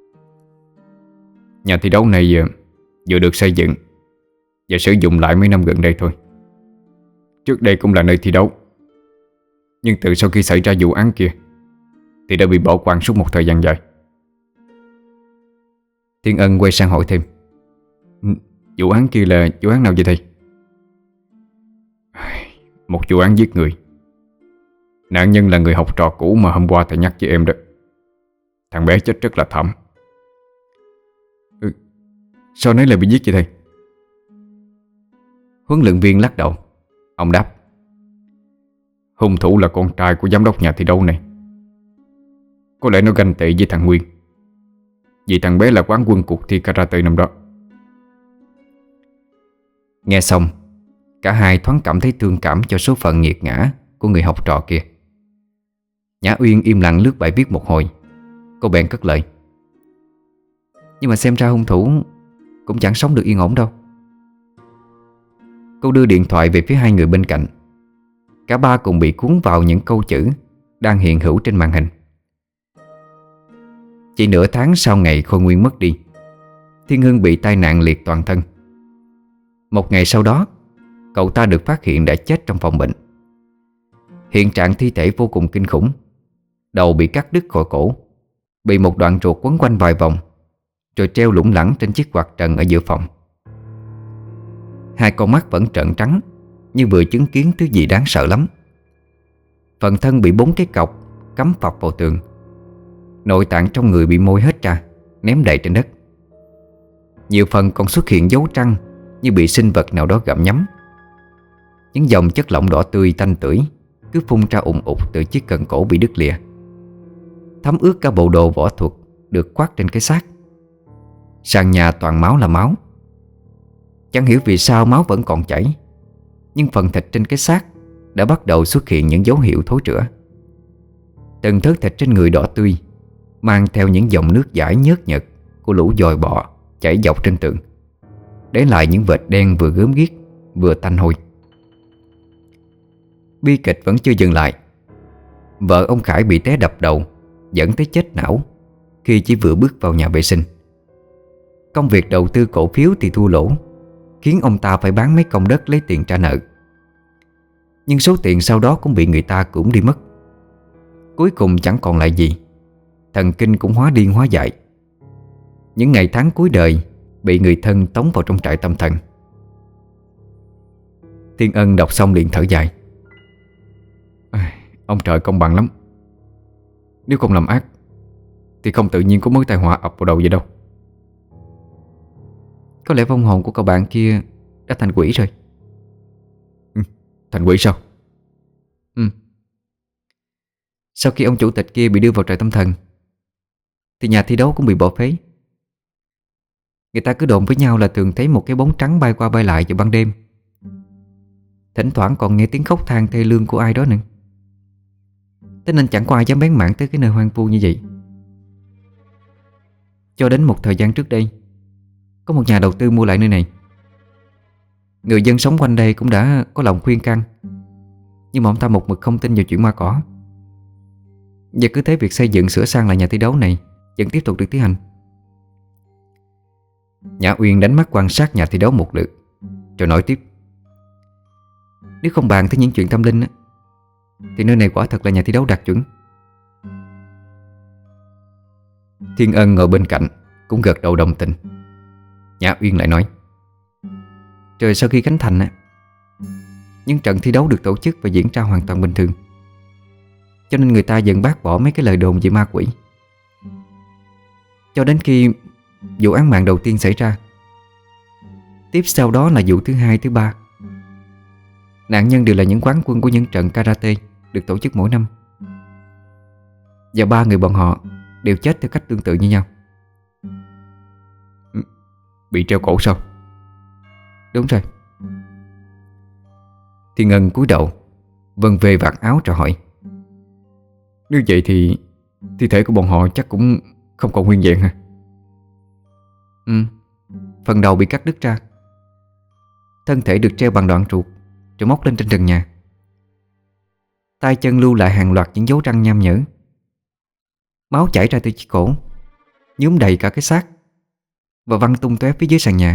Nhà thi đấu này vừa được xây dựng và sử dụng lại mấy năm gần đây thôi. Trước đây cũng là nơi thi đấu, nhưng từ sau khi xảy ra vụ án kia thì đã bị bỏ quang suốt một thời gian dài. Thiên Ân quay sang hỏi thêm: Vụ án kia là vụ án nào vậy thầy? Một vụ án giết người. Nạn nhân là người học trò cũ mà hôm qua thầy nhắc với em đó. Thằng bé chết rất là thảm. Sao nấy lại bị giết vậy thầy? Huấn luyện viên lắc đầu. Ông đáp: Hung thủ là con trai của giám đốc nhà thi đấu này. Có lẽ nó ganh tị với thằng Nguyên, vì thằng bé là quán quân cuộc thi karate năm đó. Nghe xong, cả hai thoáng cảm thấy thương cảm cho số phận nghiệt ngã của người học trò kia. Nhã Uyên im lặng lướt bài viết một hồi. Cô bèn cất lời: Nhưng mà xem ra hung thủ cũng chẳng sống được yên ổn đâu. Cô đưa điện thoại về phía hai người bên cạnh. Cả ba cùng bị cuốn vào những câu chữ đang hiện hữu trên màn hình. Chỉ nửa tháng sau ngày Khôi Nguyên mất đi, Thiên Hưng bị tai nạn liệt toàn thân. Một ngày sau đó, cậu ta được phát hiện đã chết trong phòng bệnh. Hiện trạng thi thể vô cùng kinh khủng. Đầu bị cắt đứt khỏi cổ, bị một đoạn ruột quấn quanh vài vòng, rồi treo lủng lẳng trên chiếc quạt trần ở giữa phòng. Hai con mắt vẫn trợn trắng, như vừa chứng kiến thứ gì đáng sợ lắm. Phần thân bị 4 cái cọc cắm phập vào tường. Nội tạng trong người bị môi hết ra, ném đầy trên đất. Nhiều phần còn xuất hiện dấu răng, như bị sinh vật nào đó gặm nhấm. Những dòng chất lỏng đỏ tươi tanh tưởi cứ phun ra ùn ụt từ chiếc cần cổ bị đứt lìa, thấm ướt cả bộ đồ võ thuật được khoác trên cái xác. Sàn nhà toàn máu là máu. Chẳng hiểu vì sao máu vẫn còn chảy, nhưng phần thịt trên cái xác đã bắt đầu xuất hiện những dấu hiệu thối rữa. Từng thớ thịt trên người đỏ tươi, mang theo những dòng nước dãi nhớt nhợt của lũ dòi bọ chảy dọc trên tường, để lại những vệt đen vừa gớm ghiếc vừa tanh hôi. Bi kịch vẫn chưa dừng lại. Vợ ông Khải bị té đập đầu, dẫn tới chết não khi chỉ vừa bước vào nhà vệ sinh. Công việc đầu tư cổ phiếu thì thua lỗ, khiến ông ta phải bán mấy công đất lấy tiền trả nợ. Nhưng số tiền sau đó cũng bị người ta cưỡng đi mất. Cuối cùng chẳng còn lại gì. Thần kinh cũng hóa điên hóa dại. Những ngày tháng cuối đời bị người thân tống vào trong trại tâm thần. Thiên Ân đọc xong liền thở dài: Ông trời công bằng lắm. Nếu không làm ác thì không tự nhiên có mối tai họa ập vào đầu vậy đâu. Có lẽ vong hồn của cậu bạn kia đã thành quỷ rồi. Thành quỷ sao? Sau khi ông chủ tịch kia bị đưa vào trại tâm thần thì nhà thi đấu cũng bị bỏ phế. Người ta cứ đồn với nhau là thường thấy một cái bóng trắng bay qua bay lại vào ban đêm. Thỉnh thoảng còn nghe tiếng khóc than thê lương của ai đó nữa. Thế nên chẳng có ai dám bén mảng tới cái nơi hoang vu như vậy. Cho đến một thời gian trước đây, có một nhà đầu tư mua lại nơi này. Người dân sống quanh đây cũng đã có lòng khuyên can, nhưng mà ông ta một mực không tin vào chuyện ma cỏ. Và cứ thế việc xây dựng sửa sang lại nhà thi đấu này vẫn tiếp tục được tiến hành. Nhã Uyên đánh mắt quan sát nhà thi đấu một lượt, rồi nói tiếp: Nếu không bàn tới những chuyện tâm linh á, thì nơi này quả thật là nhà thi đấu đạt chuẩn. Thiên Ân ngồi bên cạnh cũng gật đầu đồng tình. Nhã Uyên lại nói: Trời sau khi khánh thành á, những trận thi đấu được tổ chức và diễn ra hoàn toàn bình thường, cho nên người ta dần bác bỏ mấy cái lời đồn về ma quỷ. Cho đến khi vụ án mạng đầu tiên xảy ra, tiếp sau đó là vụ thứ hai, thứ ba. Nạn nhân đều là những quán quân của những trận karate được tổ chức mỗi năm. Và ba người bọn họ đều chết theo cách tương tự như nhau. Bị treo cổ sao? Đúng rồi. Thiên Ngân cúi đầu, Vân về vạt áo rồi hỏi: Nếu vậy thì thi thể của bọn họ chắc cũng không còn nguyên vẹn hả? Ừ, phần đầu bị cắt đứt ra. Thân thể được treo bằng đoạn ruột rồi móc lên trên trần nhà. Tay chân lưu lại hàng loạt những dấu răng nham nhở. Máu chảy ra từ chiếc cổ, nhuốm đầy cả cái xác và văng tung tóe phía dưới sàn nhà.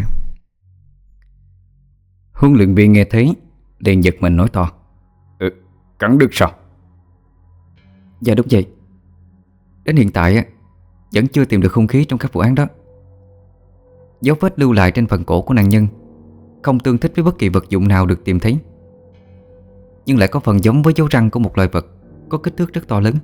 Huấn luyện viên nghe thấy liền giật mình nói to: Cắn đứt sao? Dạ đúng vậy. Đến hiện tại vẫn chưa tìm được hung khí trong các vụ án đó. Dấu vết lưu lại trên phần cổ của nạn nhân không tương thích với bất kỳ vật dụng nào được tìm thấy, nhưng lại có phần giống với dấu răng của một loài vật có kích thước rất to lớn.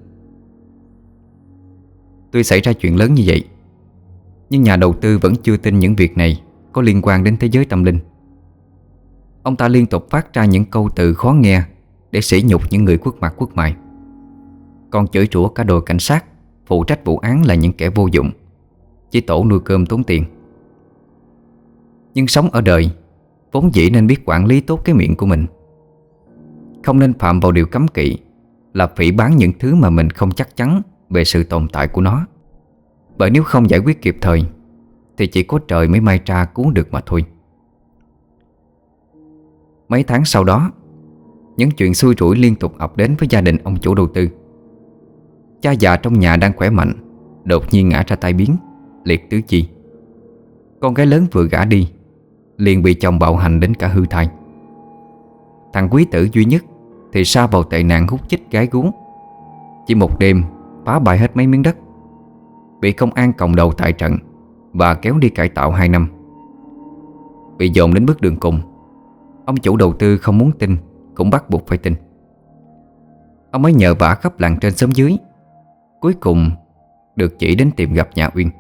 Tuy xảy ra chuyện lớn như vậy, nhưng nhà đầu tư vẫn chưa tin những việc này có liên quan đến thế giới tâm linh. Ông ta liên tục phát ra những câu từ khó nghe để sỉ nhục những người khuất mặt khuất mày, còn chửi rủa cả đội cảnh sát phụ trách vụ án là những kẻ vô dụng, chỉ tổ nuôi cơm tốn tiền. Nhưng sống ở đời vốn dĩ nên biết quản lý tốt cái miệng của mình, không nên phạm vào điều cấm kỵ là phỉ báng những thứ mà mình không chắc chắn về sự tồn tại của nó. Bởi nếu không giải quyết kịp thời thì chỉ có trời mới may ra cứu được mà thôi. Mấy tháng sau đó, những chuyện xui rủi liên tục ập đến với gia đình ông chủ đầu tư. Cha già trong nhà đang khỏe mạnh đột nhiên ngã ra tai biến, liệt tứ chi. Con gái lớn vừa gả đi liền bị chồng bạo hành đến cả hư thai. Thằng quý tử duy nhất thì sa vào tệ nạn hút chích gái gú. Chỉ một đêm phá bại hết mấy miếng đất, bị công an còng đầu tại trận và kéo đi cải tạo 2 năm. Bị dồn đến bước đường cùng, ông chủ đầu tư không muốn tin cũng bắt buộc phải tin. Ông ấy nhờ vả khắp làng trên xóm dưới, cuối cùng được chỉ đến tìm gặp Nhã Uyên.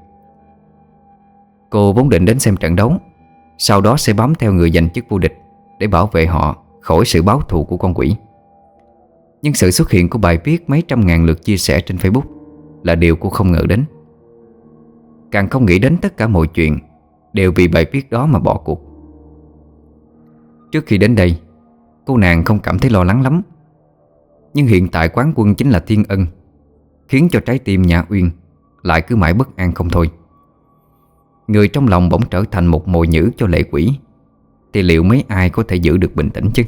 Cô vốn định đến xem trận đấu, sau đó sẽ bám theo người giành chức vô địch để bảo vệ họ khỏi sự báo thù của con quỷ. Nhưng sự xuất hiện của bài viết mấy trăm ngàn lượt chia sẻ trên Facebook là điều cô không ngờ đến. Càng không nghĩ đến tất cả mọi chuyện đều vì bài viết đó mà bỏ cuộc. Trước khi đến đây, cô nàng không cảm thấy lo lắng lắm. Nhưng hiện tại quán quân chính là Thiên Ân, khiến cho trái tim Nhã Uyên lại cứ mãi bất an không thôi. Người trong lòng bỗng trở thành một mồi nhử cho lệ quỷ, thì liệu mấy ai có thể giữ được bình tĩnh chứ?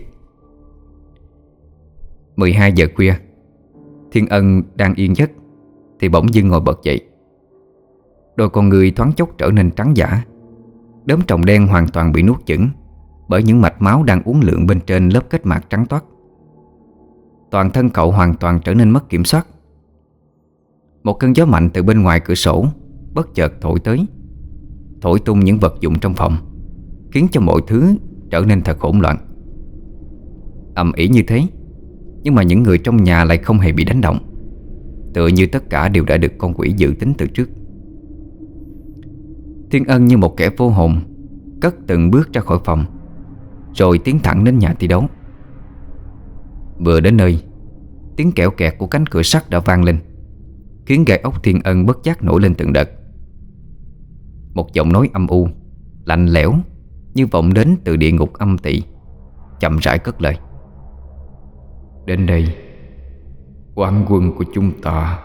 12 giờ khuya, Thiên Ân đang yên giấc thì bỗng dưng ngồi bật dậy. Đôi con người thoáng chốc trở nên trắng dã. Đốm tròng đen hoàn toàn bị nuốt chửng bởi những mạch máu đang uốn lượn bên trên lớp kết mạc trắng toát. Toàn thân cậu hoàn toàn trở nên mất kiểm soát. Một cơn gió mạnh từ bên ngoài cửa sổ bất chợt thổi tới, thổi tung những vật dụng trong phòng, khiến cho mọi thứ trở nên thật hỗn loạn. Ầm ĩ như thế, nhưng mà những người trong nhà lại không hề bị đánh động, tựa như tất cả đều đã được con quỷ dự tính từ trước. Thiên Ân như một kẻ vô hồn cất từng bước ra khỏi phòng, rồi tiến thẳng đến nhà thi đấu. Vừa đến nơi, tiếng kẽo kẹt của cánh cửa sắt đã vang lên, khiến gai ốc Thiên Ân bất giác nổi lên từng đợt. Một giọng nói âm u, lạnh lẽo như vọng đến từ địa ngục âm tị chậm rãi cất lời: "Đến đây, quán quân của chúng ta."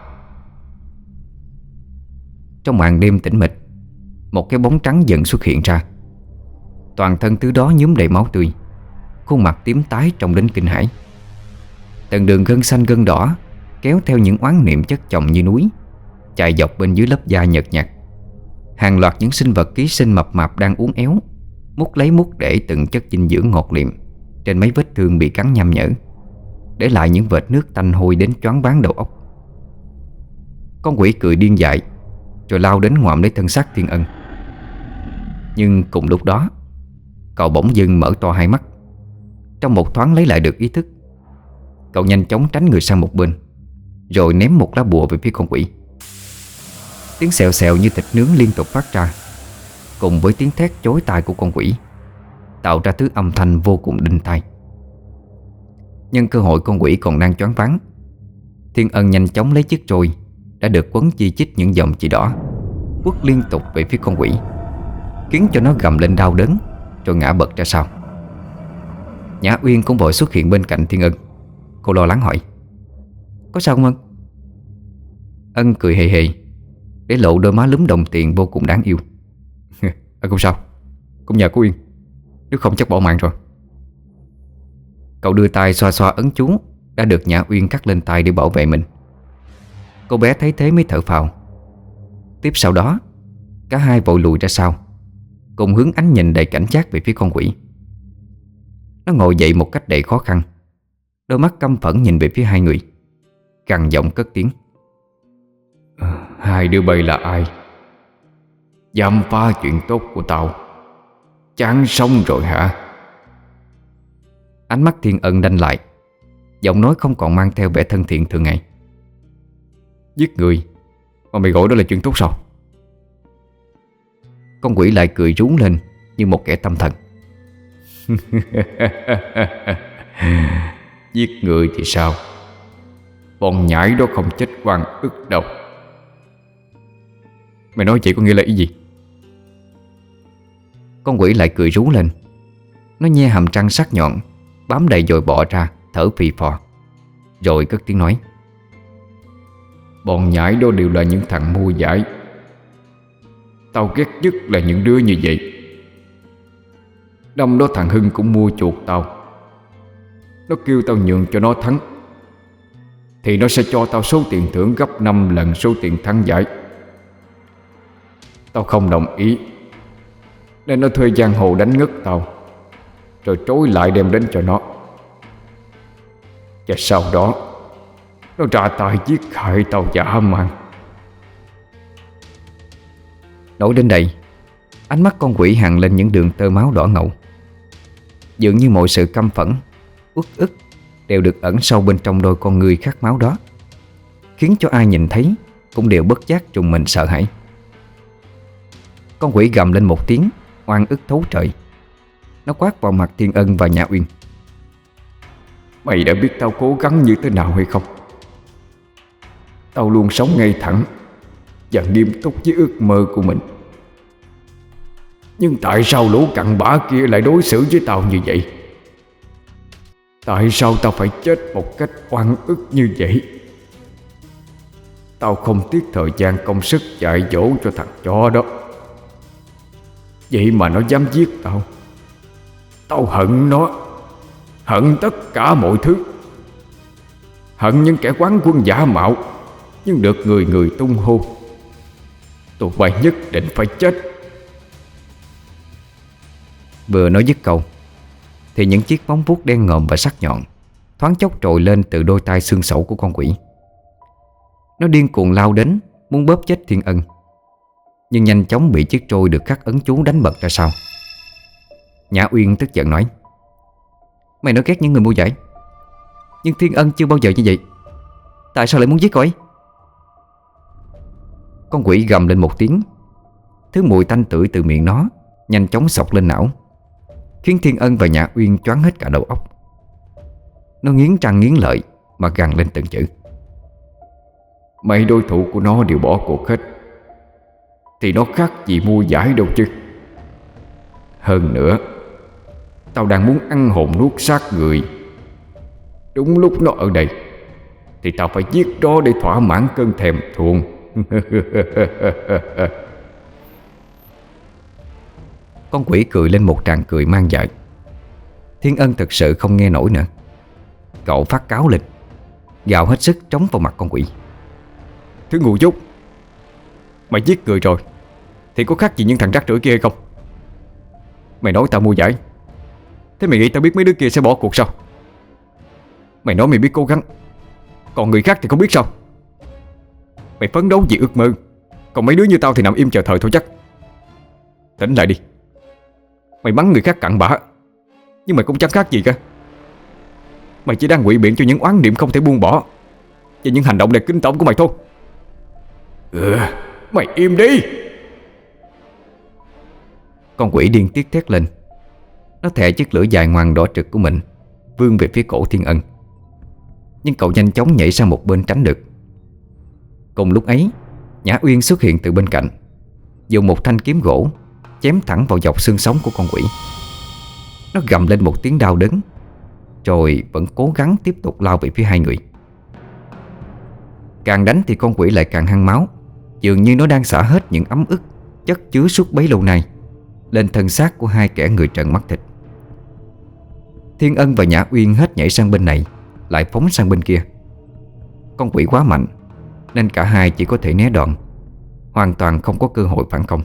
Trong màn đêm tĩnh mịch, một cái bóng trắng dần xuất hiện ra. Toàn thân thứ đó nhuốm đầy máu tươi, khuôn mặt tím tái trông đến kinh hãi. Từng đường gân xanh gân đỏ kéo theo những oán niệm chất chồng như núi, chạy dọc bên dưới lớp da nhợt nhạt. Hàng loạt những sinh vật ký sinh mập mạp đang uốn éo, mút lấy mút để từng chất dinh dưỡng ngọt liệm trên mấy vết thương bị cắn nham nhở, để lại những vệt nước tanh hôi đến choáng váng đầu óc. Con quỷ cười điên dại rồi lao đến ngoạm lấy thân xác Thiên Ân. Nhưng cùng lúc đó, cậu bỗng dưng mở to hai mắt. Trong một thoáng lấy lại được ý thức, cậu nhanh chóng tránh người sang một bên, rồi ném một lá bùa về phía con quỷ. Tiếng xèo xèo như thịt nướng liên tục phát ra, cùng với tiếng thét chói tai của con quỷ, tạo ra thứ âm thanh vô cùng đinh tai. Nhân cơ hội con quỷ còn đang choáng váng, Thiên Ân nhanh chóng lấy chiếc trôi đã được quấn chi chít những dòng chỉ đỏ, quất liên tục về phía con quỷ, khiến cho nó gầm lên đau đớn rồi ngã bật ra sau. Nhã Uyên cũng vội xuất hiện bên cạnh Thiên Ân. Cô lo lắng hỏi: Có sao không Ân? Ân cười hề hề, để lộ đôi má lúm đồng tiền vô cùng đáng yêu. Không sao, cũng nhờ cô Uyên, nếu không chắc bỏ mạng rồi. Cậu đưa tay xoa xoa ấn chú đã được Nhã Uyên cắt lên tay để bảo vệ mình. Cô bé thấy thế mới thở phào. Tiếp sau đó, cả hai vội lùi ra sau, cùng hướng ánh nhìn đầy cảnh giác về phía con quỷ. Nó ngồi dậy một cách đầy khó khăn, đôi mắt căm phẫn nhìn về phía hai người, gằn giọng cất tiếng: Hai đứa bay là ai? Dám phá chuyện tốt của tao, chán sống rồi hả? Ánh mắt Thiên Ân đanh lại, giọng nói không còn mang theo vẻ thân thiện thường ngày. Giết người mà mày gọi đó là chuyện tốt sao? Con quỷ lại cười rú lên như một kẻ tâm thần. Giết người thì sao? Bọn nhãi đó không chết oan ức đâu. Mày nói vậy có nghĩa là ý gì? Con quỷ lại cười rú lên. Nó nhe hàm răng sắc nhọn, bám đầy dồi bọ ra, thở phì phò, rồi cất tiếng nói: Bọn nhãi đó đều là những thằng mua giải. Tao ghét nhất là những đứa như vậy. Năm đó thằng Hưng cũng mua chuột tao. Nó kêu tao nhường cho nó thắng thì nó sẽ cho tao số tiền thưởng gấp 5 lần số tiền thắng giải. Tao không đồng ý, nên nó thuê giang hồ đánh ngất tao, rồi trối lại đem đến cho nó. Và sau đó nó ra tay giết hại tao dã man. Nói đến đây, ánh mắt con quỷ hằn lên những đường tơ máu đỏ ngầu. Dường như mọi sự căm phẫn, uất ức đều được ẩn sâu bên trong đôi con người khát máu đó, khiến cho ai nhìn thấy cũng đều bất giác trùng mình sợ hãi. Con quỷ gầm lên một tiếng oan ức thấu trời. Nó quát vào mặt Thiên Ân và Nhã Uyên: Mày đã biết tao cố gắng như thế nào hay không? Tao luôn sống ngay thẳng và nghiêm túc với ước mơ của mình. Nhưng tại sao lũ cặn bã kia lại đối xử với tao như vậy? Tại sao tao phải chết một cách oan ức như vậy? Tao không tiếc thời gian công sức dạy dỗ cho thằng chó đó, vậy mà nó dám giết tao. Tao hận nó, hận tất cả mọi thứ. Hận những kẻ quán quân giả mạo nhưng được người người tung hô. Tụi bay nhất định phải chết. Vừa nói dứt câu thì những chiếc móng vuốt đen ngòm và sắc nhọn thoáng chốc trồi lên từ đôi tai xương sẩu của con quỷ. Nó điên cuồng lao đến, muốn bóp chết Thiên Ân, nhưng nhanh chóng bị chiếc trôi được khắc ấn chú đánh bật ra sau. Nhã Uyên tức giận nói: Mày nói ghét những người mua giải, nhưng Thiên Ân chưa bao giờ như vậy. Tại sao lại muốn giết cậu ấy? Con quỷ gầm lên một tiếng. Thứ mùi tanh tưởi từ miệng nó nhanh chóng xộc lên não, khiến Thiên Ân và Nhã Uyên choáng hết cả đầu óc. Nó nghiến răng nghiến lợi mà gằn lên từng chữ: Mấy đối thủ của nó đều bỏ cuộc hết, thì nó khác gì mua giải đâu chứ. Hơn nữa, tao đang muốn ăn hồn nuốt xác người. Đúng lúc nó ở đây thì tao phải giết nó để thỏa mãn cơn thèm thuồng. Con quỷ cười lên một tràng cười mang dại. Thiên Ân thực sự không nghe nổi nữa. Cậu phát cáo lên, gào hết sức trống vào mặt con quỷ: Thứ ngu dốt, mày giết người rồi thì có khác gì những thằng rác rưởi kia hay không? Mày nói tao mua giải, thế mày nghĩ tao biết mấy đứa kia sẽ bỏ cuộc sao? Mày nói mày biết cố gắng, còn người khác thì không biết sao? Mày phấn đấu vì ước mơ, còn mấy đứa như tao thì nằm im chờ thời thôi chắc. Tỉnh lại đi. Mày mắng người khác cặn bã, nhưng mày cũng chẳng khác gì cả. Mày chỉ đang ngụy biện cho những oán niệm không thể buông bỏ và những hành động đầy kinh tởm của mày thôi. Mày im đi. Con quỷ điên tiết thét lên. Nó thè chiếc lưỡi dài ngoằn đỏ trực của mình vươn về phía cổ Thiên Ân, nhưng cậu nhanh chóng nhảy sang một bên tránh được. Cùng lúc ấy, Nhã Uyên xuất hiện từ bên cạnh, dùng một thanh kiếm gỗ chém thẳng vào dọc xương sống của con quỷ. Nó gầm lên một tiếng đau đớn, rồi vẫn cố gắng tiếp tục lao về phía hai người. Càng đánh thì con quỷ lại càng hăng máu, dường như nó đang xả hết những ấm ức chất chứa suốt bấy lâu nay lên thân xác của hai kẻ người trần mắt thịt. Thiên Ân và Nhã Uyên hết nhảy sang bên này, lại phóng sang bên kia. Con quỷ quá mạnh nên cả hai chỉ có thể né đòn, hoàn toàn không có cơ hội phản công.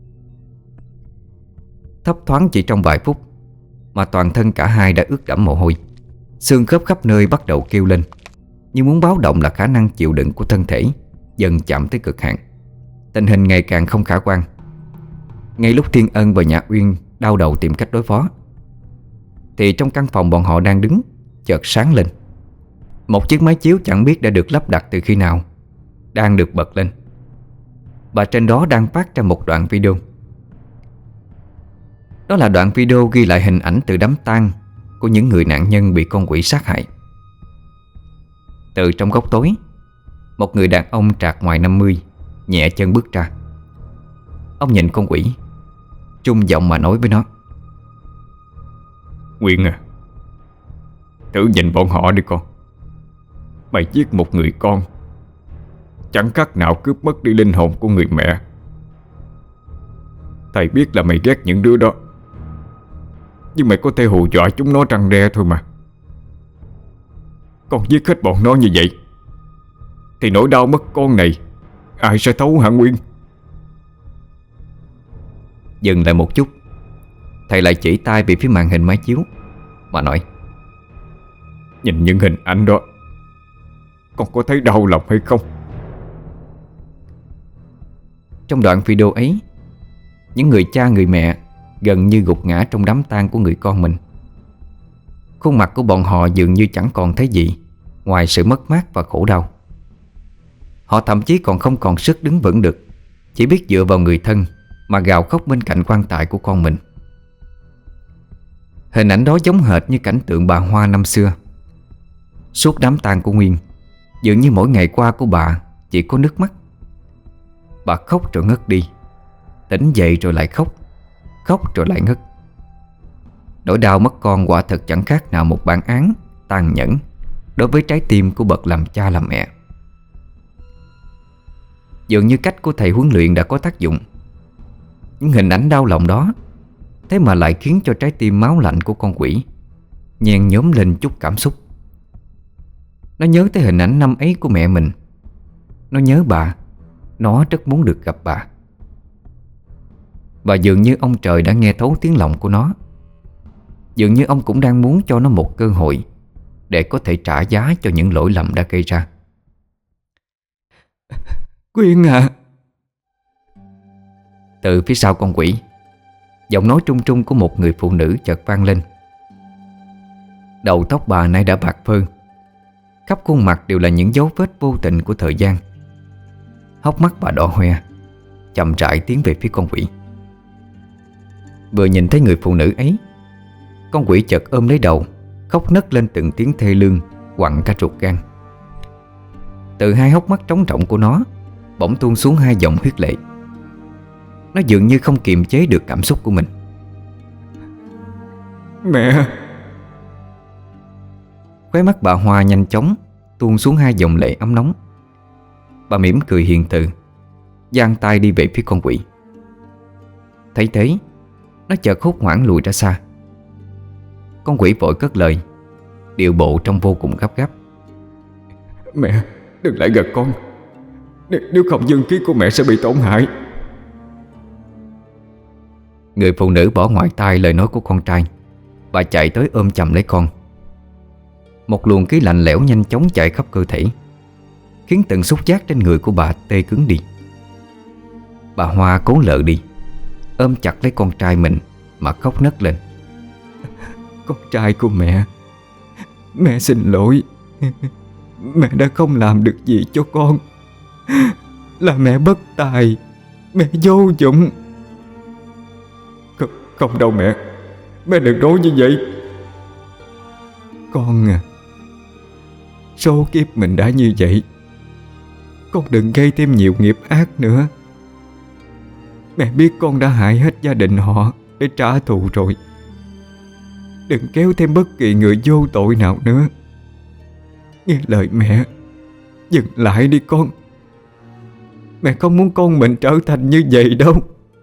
Thấp thoáng chỉ trong vài phút mà toàn thân cả hai đã ướt đẫm mồ hôi. Xương khớp khắp nơi bắt đầu kêu lên, như muốn báo động là khả năng chịu đựng của thân thể dần chạm tới cực hạn. Tình hình ngày càng không khả quan. Ngay lúc Thiên Ân và Nhã Uyên đau đầu tìm cách đối phó, thì trong căn phòng bọn họ đang đứng chợt sáng lên. Một chiếc máy chiếu chẳng biết đã được lắp đặt từ khi nào đang được bật lên, và trên đó đang phát ra một đoạn video. Đó là đoạn video ghi lại hình ảnh từ đám tang của những người nạn nhân bị con quỷ sát hại. Từ trong góc tối, một người đàn ông trạc ngoài 50 nhẹ chân bước ra. Ông nhìn con quỷ, trung giọng mà nói với nó: Nguyên à, thử nhìn bọn họ đi con. Mày giết một người con, chẳng khác nào cướp mất đi linh hồn của người mẹ. Thầy biết là mày ghét những đứa đó, nhưng mày có thể hù dọa chúng nó răng đe thôi mà. Con giết hết bọn nó như vậy thì nỗi đau mất con này ai sẽ thấu hả Nguyên? Dừng lại một chút, thầy lại chỉ tay về phía màn hình máy chiếu mà nói: Nhìn những hình ảnh đó, con có thấy đau lòng hay không? Trong đoạn video ấy, những người cha người mẹ gần như gục ngã trong đám tang của người con mình. Khuôn mặt của bọn họ dường như chẳng còn thấy gì ngoài sự mất mát và khổ đau. Họ thậm chí còn không còn sức đứng vững được, chỉ biết dựa vào người thân mà gào khóc bên cạnh quan tài của con mình. Hình ảnh đó giống hệt như cảnh tượng bà Hoa năm xưa. Suốt đám tang của Nguyên, dường như mỗi ngày qua của bà chỉ có nước mắt. Bà khóc rồi ngất đi, tỉnh dậy rồi lại khóc, khóc rồi lại ngất. Nỗi đau mất con quả thật chẳng khác nào một bản án tàn nhẫn đối với trái tim của bậc làm cha làm mẹ. Dường như cách của thầy huấn luyện đã có tác dụng. Những hình ảnh đau lòng đó thế mà lại khiến cho trái tim máu lạnh của con quỷ nhen nhóm lên chút cảm xúc. Nó nhớ tới hình ảnh năm ấy của mẹ mình. Nó nhớ bà. Nó rất muốn được gặp bà. Và dường như ông trời đã nghe thấu tiếng lòng của nó. Dường như ông cũng đang muốn cho nó một cơ hội để có thể trả giá cho những lỗi lầm đã gây ra. Quyên à! Từ phía sau con quỷ, giọng nói trung trung của một người phụ nữ chợt vang lên. Đầu tóc bà nay đã bạc phơ, khắp khuôn mặt đều là những dấu vết vô tình của thời gian. Hốc mắt bà đỏ hoe, chậm rãi tiến về phía con quỷ. Vừa nhìn thấy người phụ nữ ấy, con quỷ chợt ôm lấy đầu, khóc nấc lên từng tiếng thê lương, quặn cả ruột gan. Từ hai hốc mắt trống rỗng của nó bỗng tuôn xuống hai dòng huyết lệ. Nó dường như không kiềm chế được cảm xúc của mình. Mẹ! Khóe mắt bà Hoa nhanh chóng tuôn xuống hai dòng lệ ấm nóng. Bà mỉm cười hiền từ, giang tay đi về phía con quỷ. Thấy thế, nó chợt hốt hoảng lùi ra xa. Con quỷ vội cất lời, điệu bộ trông vô cùng gấp gáp. Mẹ, đừng lại gần con. Nếu không dương khí của mẹ sẽ bị tổn hại. Người phụ nữ bỏ ngoài tai lời nói của con trai. Bà chạy tới ôm chầm lấy con. Một luồng khí lạnh lẽo nhanh chóng chạy khắp cơ thể, khiến từng xúc giác trên người của bà tê cứng đi. Bà Hoa cố lờ đi, ôm chặt lấy con trai mình mà khóc nấc lên. Con trai của mẹ xin lỗi. Mẹ đã không làm được gì cho con. Là mẹ bất tài, mẹ vô dụng. Không đâu mẹ. Mẹ đừng nói như vậy. Con à, số kiếp mình đã như vậy, con đừng gây thêm nhiều nghiệp ác nữa. Mẹ biết con đã hại hết gia đình họ để trả thù rồi. Đừng kéo thêm bất kỳ người vô tội nào nữa. Nghe lời mẹ, dừng lại đi con. Mẹ không muốn con mình trở thành như vậy đâu.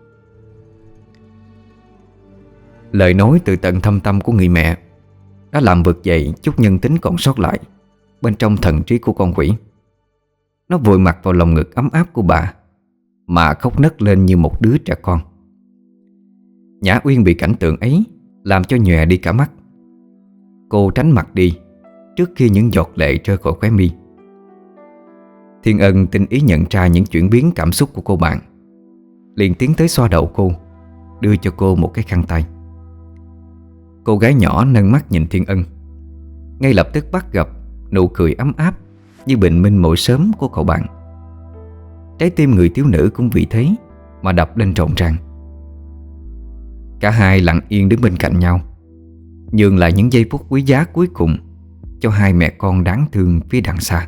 Lời nói từ tận thâm tâm của người mẹ đã làm vực dậy chút nhân tính còn sót lại bên trong thần trí của con quỷ. Nó vùi mặt vào lòng ngực ấm áp của bà mà khóc nấc lên như một đứa trẻ con. Nhã Uyên bị cảnh tượng ấy làm cho nhòe đi cả mắt. Cô tránh mặt đi trước khi những giọt lệ rơi khỏi khóe mi. Thiên Ân tinh ý nhận ra những chuyển biến cảm xúc của cô bạn, liền tiến tới xoa đầu cô, đưa cho cô một cái khăn tay. Cô gái nhỏ nâng mắt nhìn Thiên Ân, ngay lập tức bắt gặp nụ cười ấm áp như bình minh mỗi sớm của cậu bạn. Trái tim người thiếu nữ cũng vì thế mà đập lên rộn ràng. Cả hai lặng yên đứng bên cạnh nhau, nhường lại những giây phút quý giá cuối cùng cho hai mẹ con đáng thương phía đằng xa.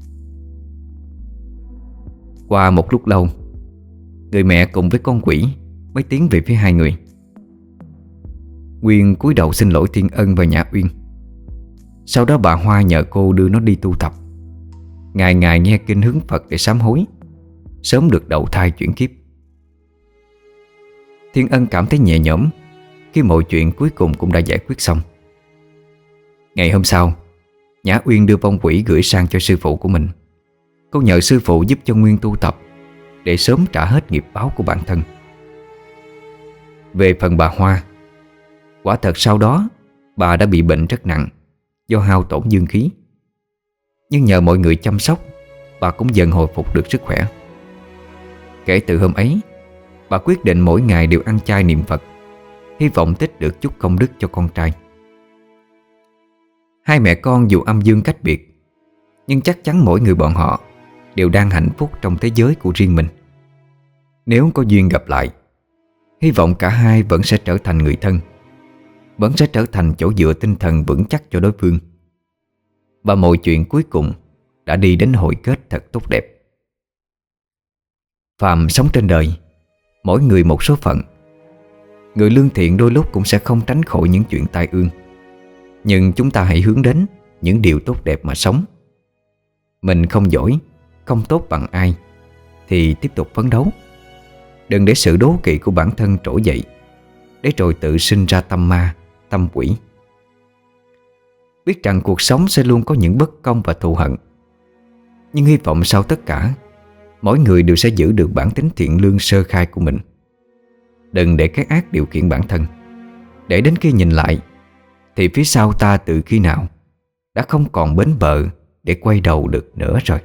Qua một lúc lâu, người mẹ cùng với con quỷ mới tiến về phía hai người. Nguyên cúi đầu xin lỗi Thiên Ân và Nhã Uyên. Sau đó bà Hoa nhờ cô đưa nó đi tu tập, ngày ngày nghe kinh hướng Phật để sám hối, sớm được đầu thai chuyển kiếp. Thiên Ân cảm thấy nhẹ nhõm khi mọi chuyện cuối cùng cũng đã giải quyết xong. Ngày hôm sau, Nhã Uyên đưa vong quỷ gửi sang cho sư phụ của mình. Cô nhờ sư phụ giúp cho Nguyên tu tập để sớm trả hết nghiệp báo của bản thân. Về phần bà Hoa, quả thật sau đó bà đã bị bệnh rất nặng do hao tổn dương khí. Nhưng nhờ mọi người chăm sóc, bà cũng dần hồi phục được sức khỏe. Kể từ hôm ấy, bà quyết định mỗi ngày đều ăn chay niệm Phật, hy vọng tích được chút công đức cho con trai. Hai mẹ con dù âm dương cách biệt, nhưng chắc chắn mỗi người bọn họ đều đang hạnh phúc trong thế giới của riêng mình. Nếu có duyên gặp lại, hy vọng cả hai vẫn sẽ trở thành người thân, vẫn sẽ trở thành chỗ dựa tinh thần vững chắc cho đối phương. Và mọi chuyện cuối cùng đã đi đến hồi kết thật tốt đẹp. Phàm sống trên đời, mỗi người một số phận. Người lương thiện đôi lúc cũng sẽ không tránh khỏi những chuyện tai ương, nhưng chúng ta hãy hướng đến những điều tốt đẹp mà sống. Mình không giỏi, không tốt bằng ai thì tiếp tục phấn đấu. Đừng để sự đố kỵ của bản thân trỗi dậy, để rồi tự sinh ra tâm ma, tâm quỷ. Biết rằng cuộc sống sẽ luôn có những bất công và thù hận, nhưng hy vọng sau tất cả, mỗi người đều sẽ giữ được bản tính thiện lương sơ khai của mình. Đừng để cái ác điều khiển bản thân, để đến khi nhìn lại thì phía sau ta từ khi nào đã không còn bến bờ để quay đầu được nữa rồi.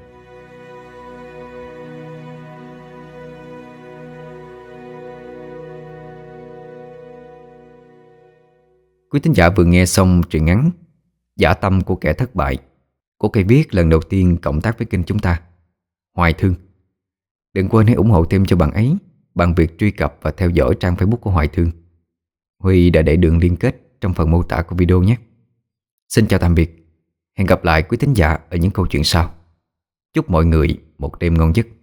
Quý thính giả vừa nghe xong truyện ngắn Dã Tâm của Kẻ Thất Bại của cây viết lần đầu tiên cộng tác với kênh chúng ta, Hoài Thương. Đừng quên hãy ủng hộ thêm cho bạn ấy bằng việc truy cập và theo dõi trang Facebook của Hoài Thương. Huy đã để đường liên kết trong phần mô tả của video nhé. Xin chào tạm biệt. Hẹn gặp lại quý thính giả ở những câu chuyện sau. Chúc mọi người một đêm ngon giấc.